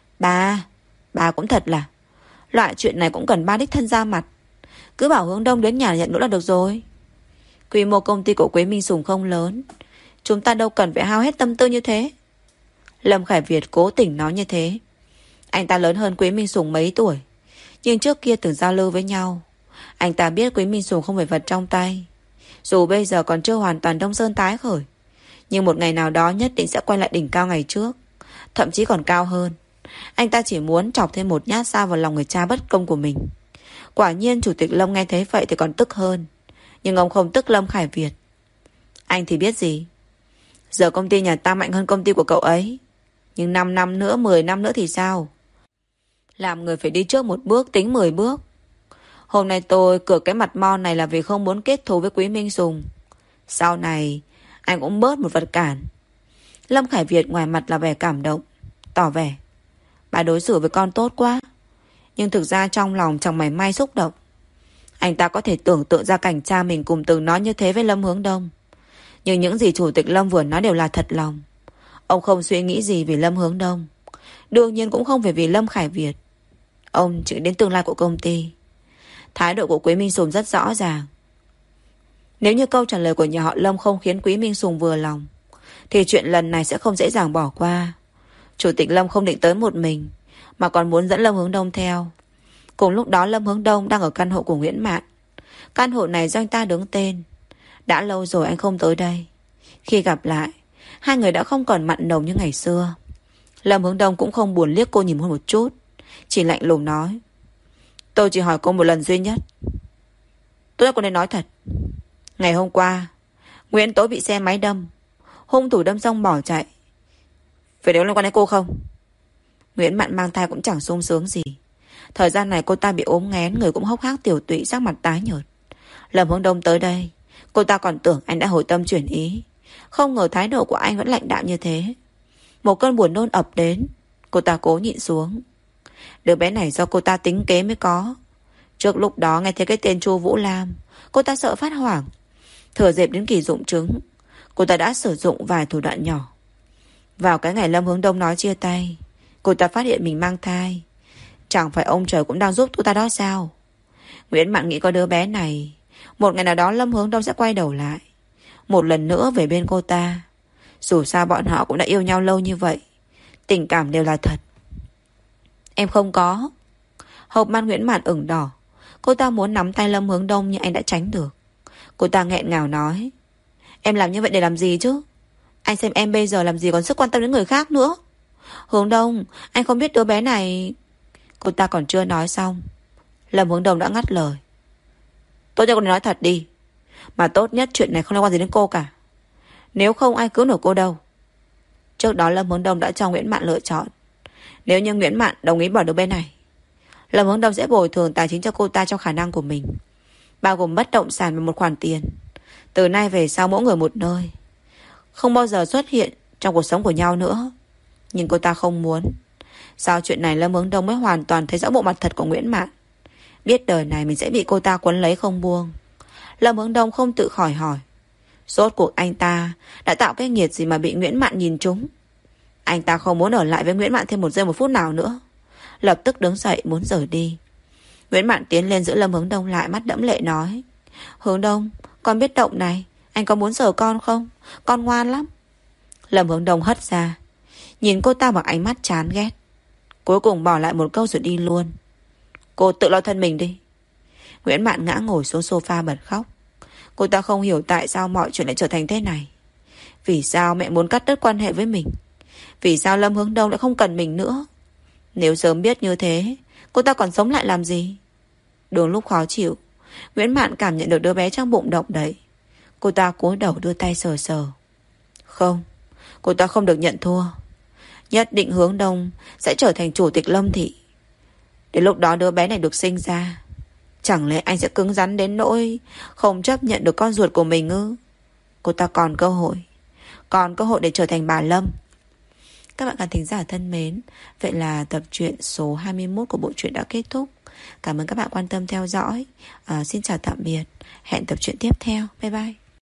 Ba cũng thật là, loại chuyện này cũng cần ba đích thân ra mặt. Cứ bảo Hướng Đông đến nhà nhận lỗi là được rồi. Quy mô công ty của Quý Minh Sùng không lớn, chúng ta đâu cần phải hao hết tâm tư như thế. Lâm Khải Việt cố tình nói như thế. Anh ta lớn hơn Quý Minh Sùng mấy tuổi, nhưng trước kia từng giao lưu với nhau. Anh ta biết Quý Minh Sùng không phải vật trong tay. Dù bây giờ còn chưa hoàn toàn đông sơn tái khởi, nhưng một ngày nào đó nhất định sẽ quay lại đỉnh cao ngày trước, thậm chí còn cao hơn. Anh ta chỉ muốn chọc thêm một nhát dao vào lòng người cha bất công của mình. Quả nhiên Chủ tịch Lâm nghe thấy vậy thì còn tức hơn. Nhưng ông không tức Lâm Khải Việt. Anh thì biết gì. Giờ công ty nhà ta mạnh hơn công ty của cậu ấy, nhưng 5 năm nữa, 10 năm nữa thì sao? Làm người phải đi trước một bước tính 10 bước. Hôm nay tôi cược cái mặt mo này là vì không muốn kết thù với Quý Minh Sùng. Sau này anh cũng bớt một vật cản. Lâm Khải Việt ngoài mặt là vẻ cảm động, tỏ vẻ bà đối xử với con tốt quá, nhưng thực ra trong lòng chẳng mảy may xúc động. Anh ta có thể tưởng tượng ra cảnh cha mình cùng từng nói như thế với Lâm Hướng Đông, nhưng những gì Chủ tịch Lâm vừa nói đều là thật lòng. Ông không suy nghĩ gì vì Lâm Hướng Đông, đương nhiên cũng không phải vì Lâm Khải Việt. Ông chỉ đến tương lai của công ty. Thái độ của Quý Minh Sùng rất rõ ràng. Nếu như câu trả lời của nhà họ Lâm không khiến Quý Minh Sùng vừa lòng, thì chuyện lần này sẽ không dễ dàng bỏ qua. Chủ tịch Lâm không định tới một mình, mà còn muốn dẫn Lâm Hướng Đông theo. Cùng lúc đó Lâm Hướng Đông đang ở căn hộ của Nguyễn Mạn. Căn hộ này do anh ta đứng tên. Đã lâu rồi anh không tới đây. Khi gặp lại, hai người đã không còn mặn nồng như ngày xưa. Lâm Hướng Đông cũng không buồn liếc cô nhìn một chút, chỉ lạnh lùng nói, tôi chỉ hỏi cô một lần duy nhất. Tôi đã có nên nói thật. Ngày hôm qua Nguyễn Tố bị xe máy đâm. Hung thủ đâm xong bỏ chạy. Phải đều liên quan đến cô không? Nguyễn Mạn mang thai cũng chẳng sung sướng gì. Thời gian này cô ta bị ốm nghén, người cũng hốc hác tiểu tụy, sắc mặt tái nhợt. Lâm Hướng Đông tới đây, cô ta còn tưởng anh đã hồi tâm chuyển ý. Không ngờ thái độ của anh vẫn lạnh đạm như thế. Một cơn buồn nôn ập đến. Cô ta cố nhịn xuống. Đứa bé này do cô ta tính kế mới có. Trước lúc đó nghe thấy cái tên Chu Vũ Lam, cô ta sợ phát hoảng. Thừa dịp đến kỳ dụng trứng, cô ta đã sử dụng vài thủ đoạn nhỏ. Vào cái ngày Lâm Hướng Đông nói chia tay, cô ta phát hiện mình mang thai. Chẳng phải ông trời cũng đang giúp cô ta đó sao? Nguyễn Mạn nghĩ có đứa bé này, một ngày nào đó Lâm Hướng Đông sẽ quay đầu lại, một lần nữa về bên cô ta. Dù sao bọn họ cũng đã yêu nhau lâu như vậy, tình cảm đều là thật. Em không có. Hộp mắt Nguyễn Mạn ửng đỏ. Cô ta muốn nắm tay Lâm Hướng Đông nhưng anh đã tránh được. Cô ta nghẹn ngào nói, em làm như vậy để làm gì chứ? Anh xem em bây giờ làm gì còn sức quan tâm đến người khác nữa. Hướng Đông, anh không biết đứa bé này. Cô ta còn chưa nói xong, Lâm Hướng Đông đã ngắt lời. Tốt nhất cô nói thật đi. Mà tốt nhất chuyện này không liên quan gì đến cô cả. Nếu không ai cứu nổi cô đâu. Trước đó Lâm Hướng Đông đã cho Nguyễn Mạn lựa chọn. Nếu như Nguyễn Mạn đồng ý bỏ đứa bé này, Lâm Hướng Đông sẽ bồi thường tài chính cho cô ta trong khả năng của mình, bao gồm bất động sản và một khoản tiền. Từ nay về sau mỗi người một nơi, không bao giờ xuất hiện trong cuộc sống của nhau nữa. Nhưng cô ta không muốn. Sau chuyện này Lâm Hướng Đông mới hoàn toàn thấy rõ bộ mặt thật của Nguyễn Mạn. Biết đời này mình sẽ bị cô ta quấn lấy không buông. Lâm Hướng Đông không tự khỏi hỏi, rốt cuộc anh ta đã tạo cái nghiệt gì mà bị Nguyễn Mạn nhìn trúng. Anh ta không muốn ở lại với Nguyễn Mạn thêm một giây một phút nào nữa, lập tức đứng dậy muốn rời đi. Nguyễn Mạn tiến lên giữ Lâm Hướng Đông lại, mắt đẫm lệ nói, Hướng Đông, con biết động này, anh có muốn sờ con không? Con ngoan lắm. Lâm Hướng Đông hất ra, nhìn cô ta bằng ánh mắt chán ghét. Cuối cùng bỏ lại một câu rồi đi luôn. Cô tự lo thân mình đi. Nguyễn Mạn ngã ngồi xuống sofa bật khóc. Cô ta không hiểu tại sao mọi chuyện lại trở thành thế này. Vì sao mẹ muốn cắt đứt quan hệ với mình? Vì sao Lâm Hướng Đông lại không cần mình nữa? Nếu sớm biết như thế, cô ta còn sống lại làm gì? Đúng lúc khó chịu, Nguyễn Mạn cảm nhận được đứa bé trong bụng động đậy. Cô ta cúi đầu đưa tay sờ sờ. Không, cô ta không được nhận thua. Nhất định Hướng Đông sẽ trở thành chủ tịch Lâm thị. Đến lúc đó đứa bé này được sinh ra, chẳng lẽ anh sẽ cứng rắn đến nỗi không chấp nhận được con ruột của mình ư? Cô ta còn cơ hội, còn cơ hội để trở thành bà Lâm. Các bạn khán thính giả thân mến, vậy là tập truyện số 21 của bộ truyện đã kết thúc. Cảm ơn các bạn quan tâm theo dõi. Xin chào tạm biệt. Hẹn tập truyện tiếp theo. Bye bye.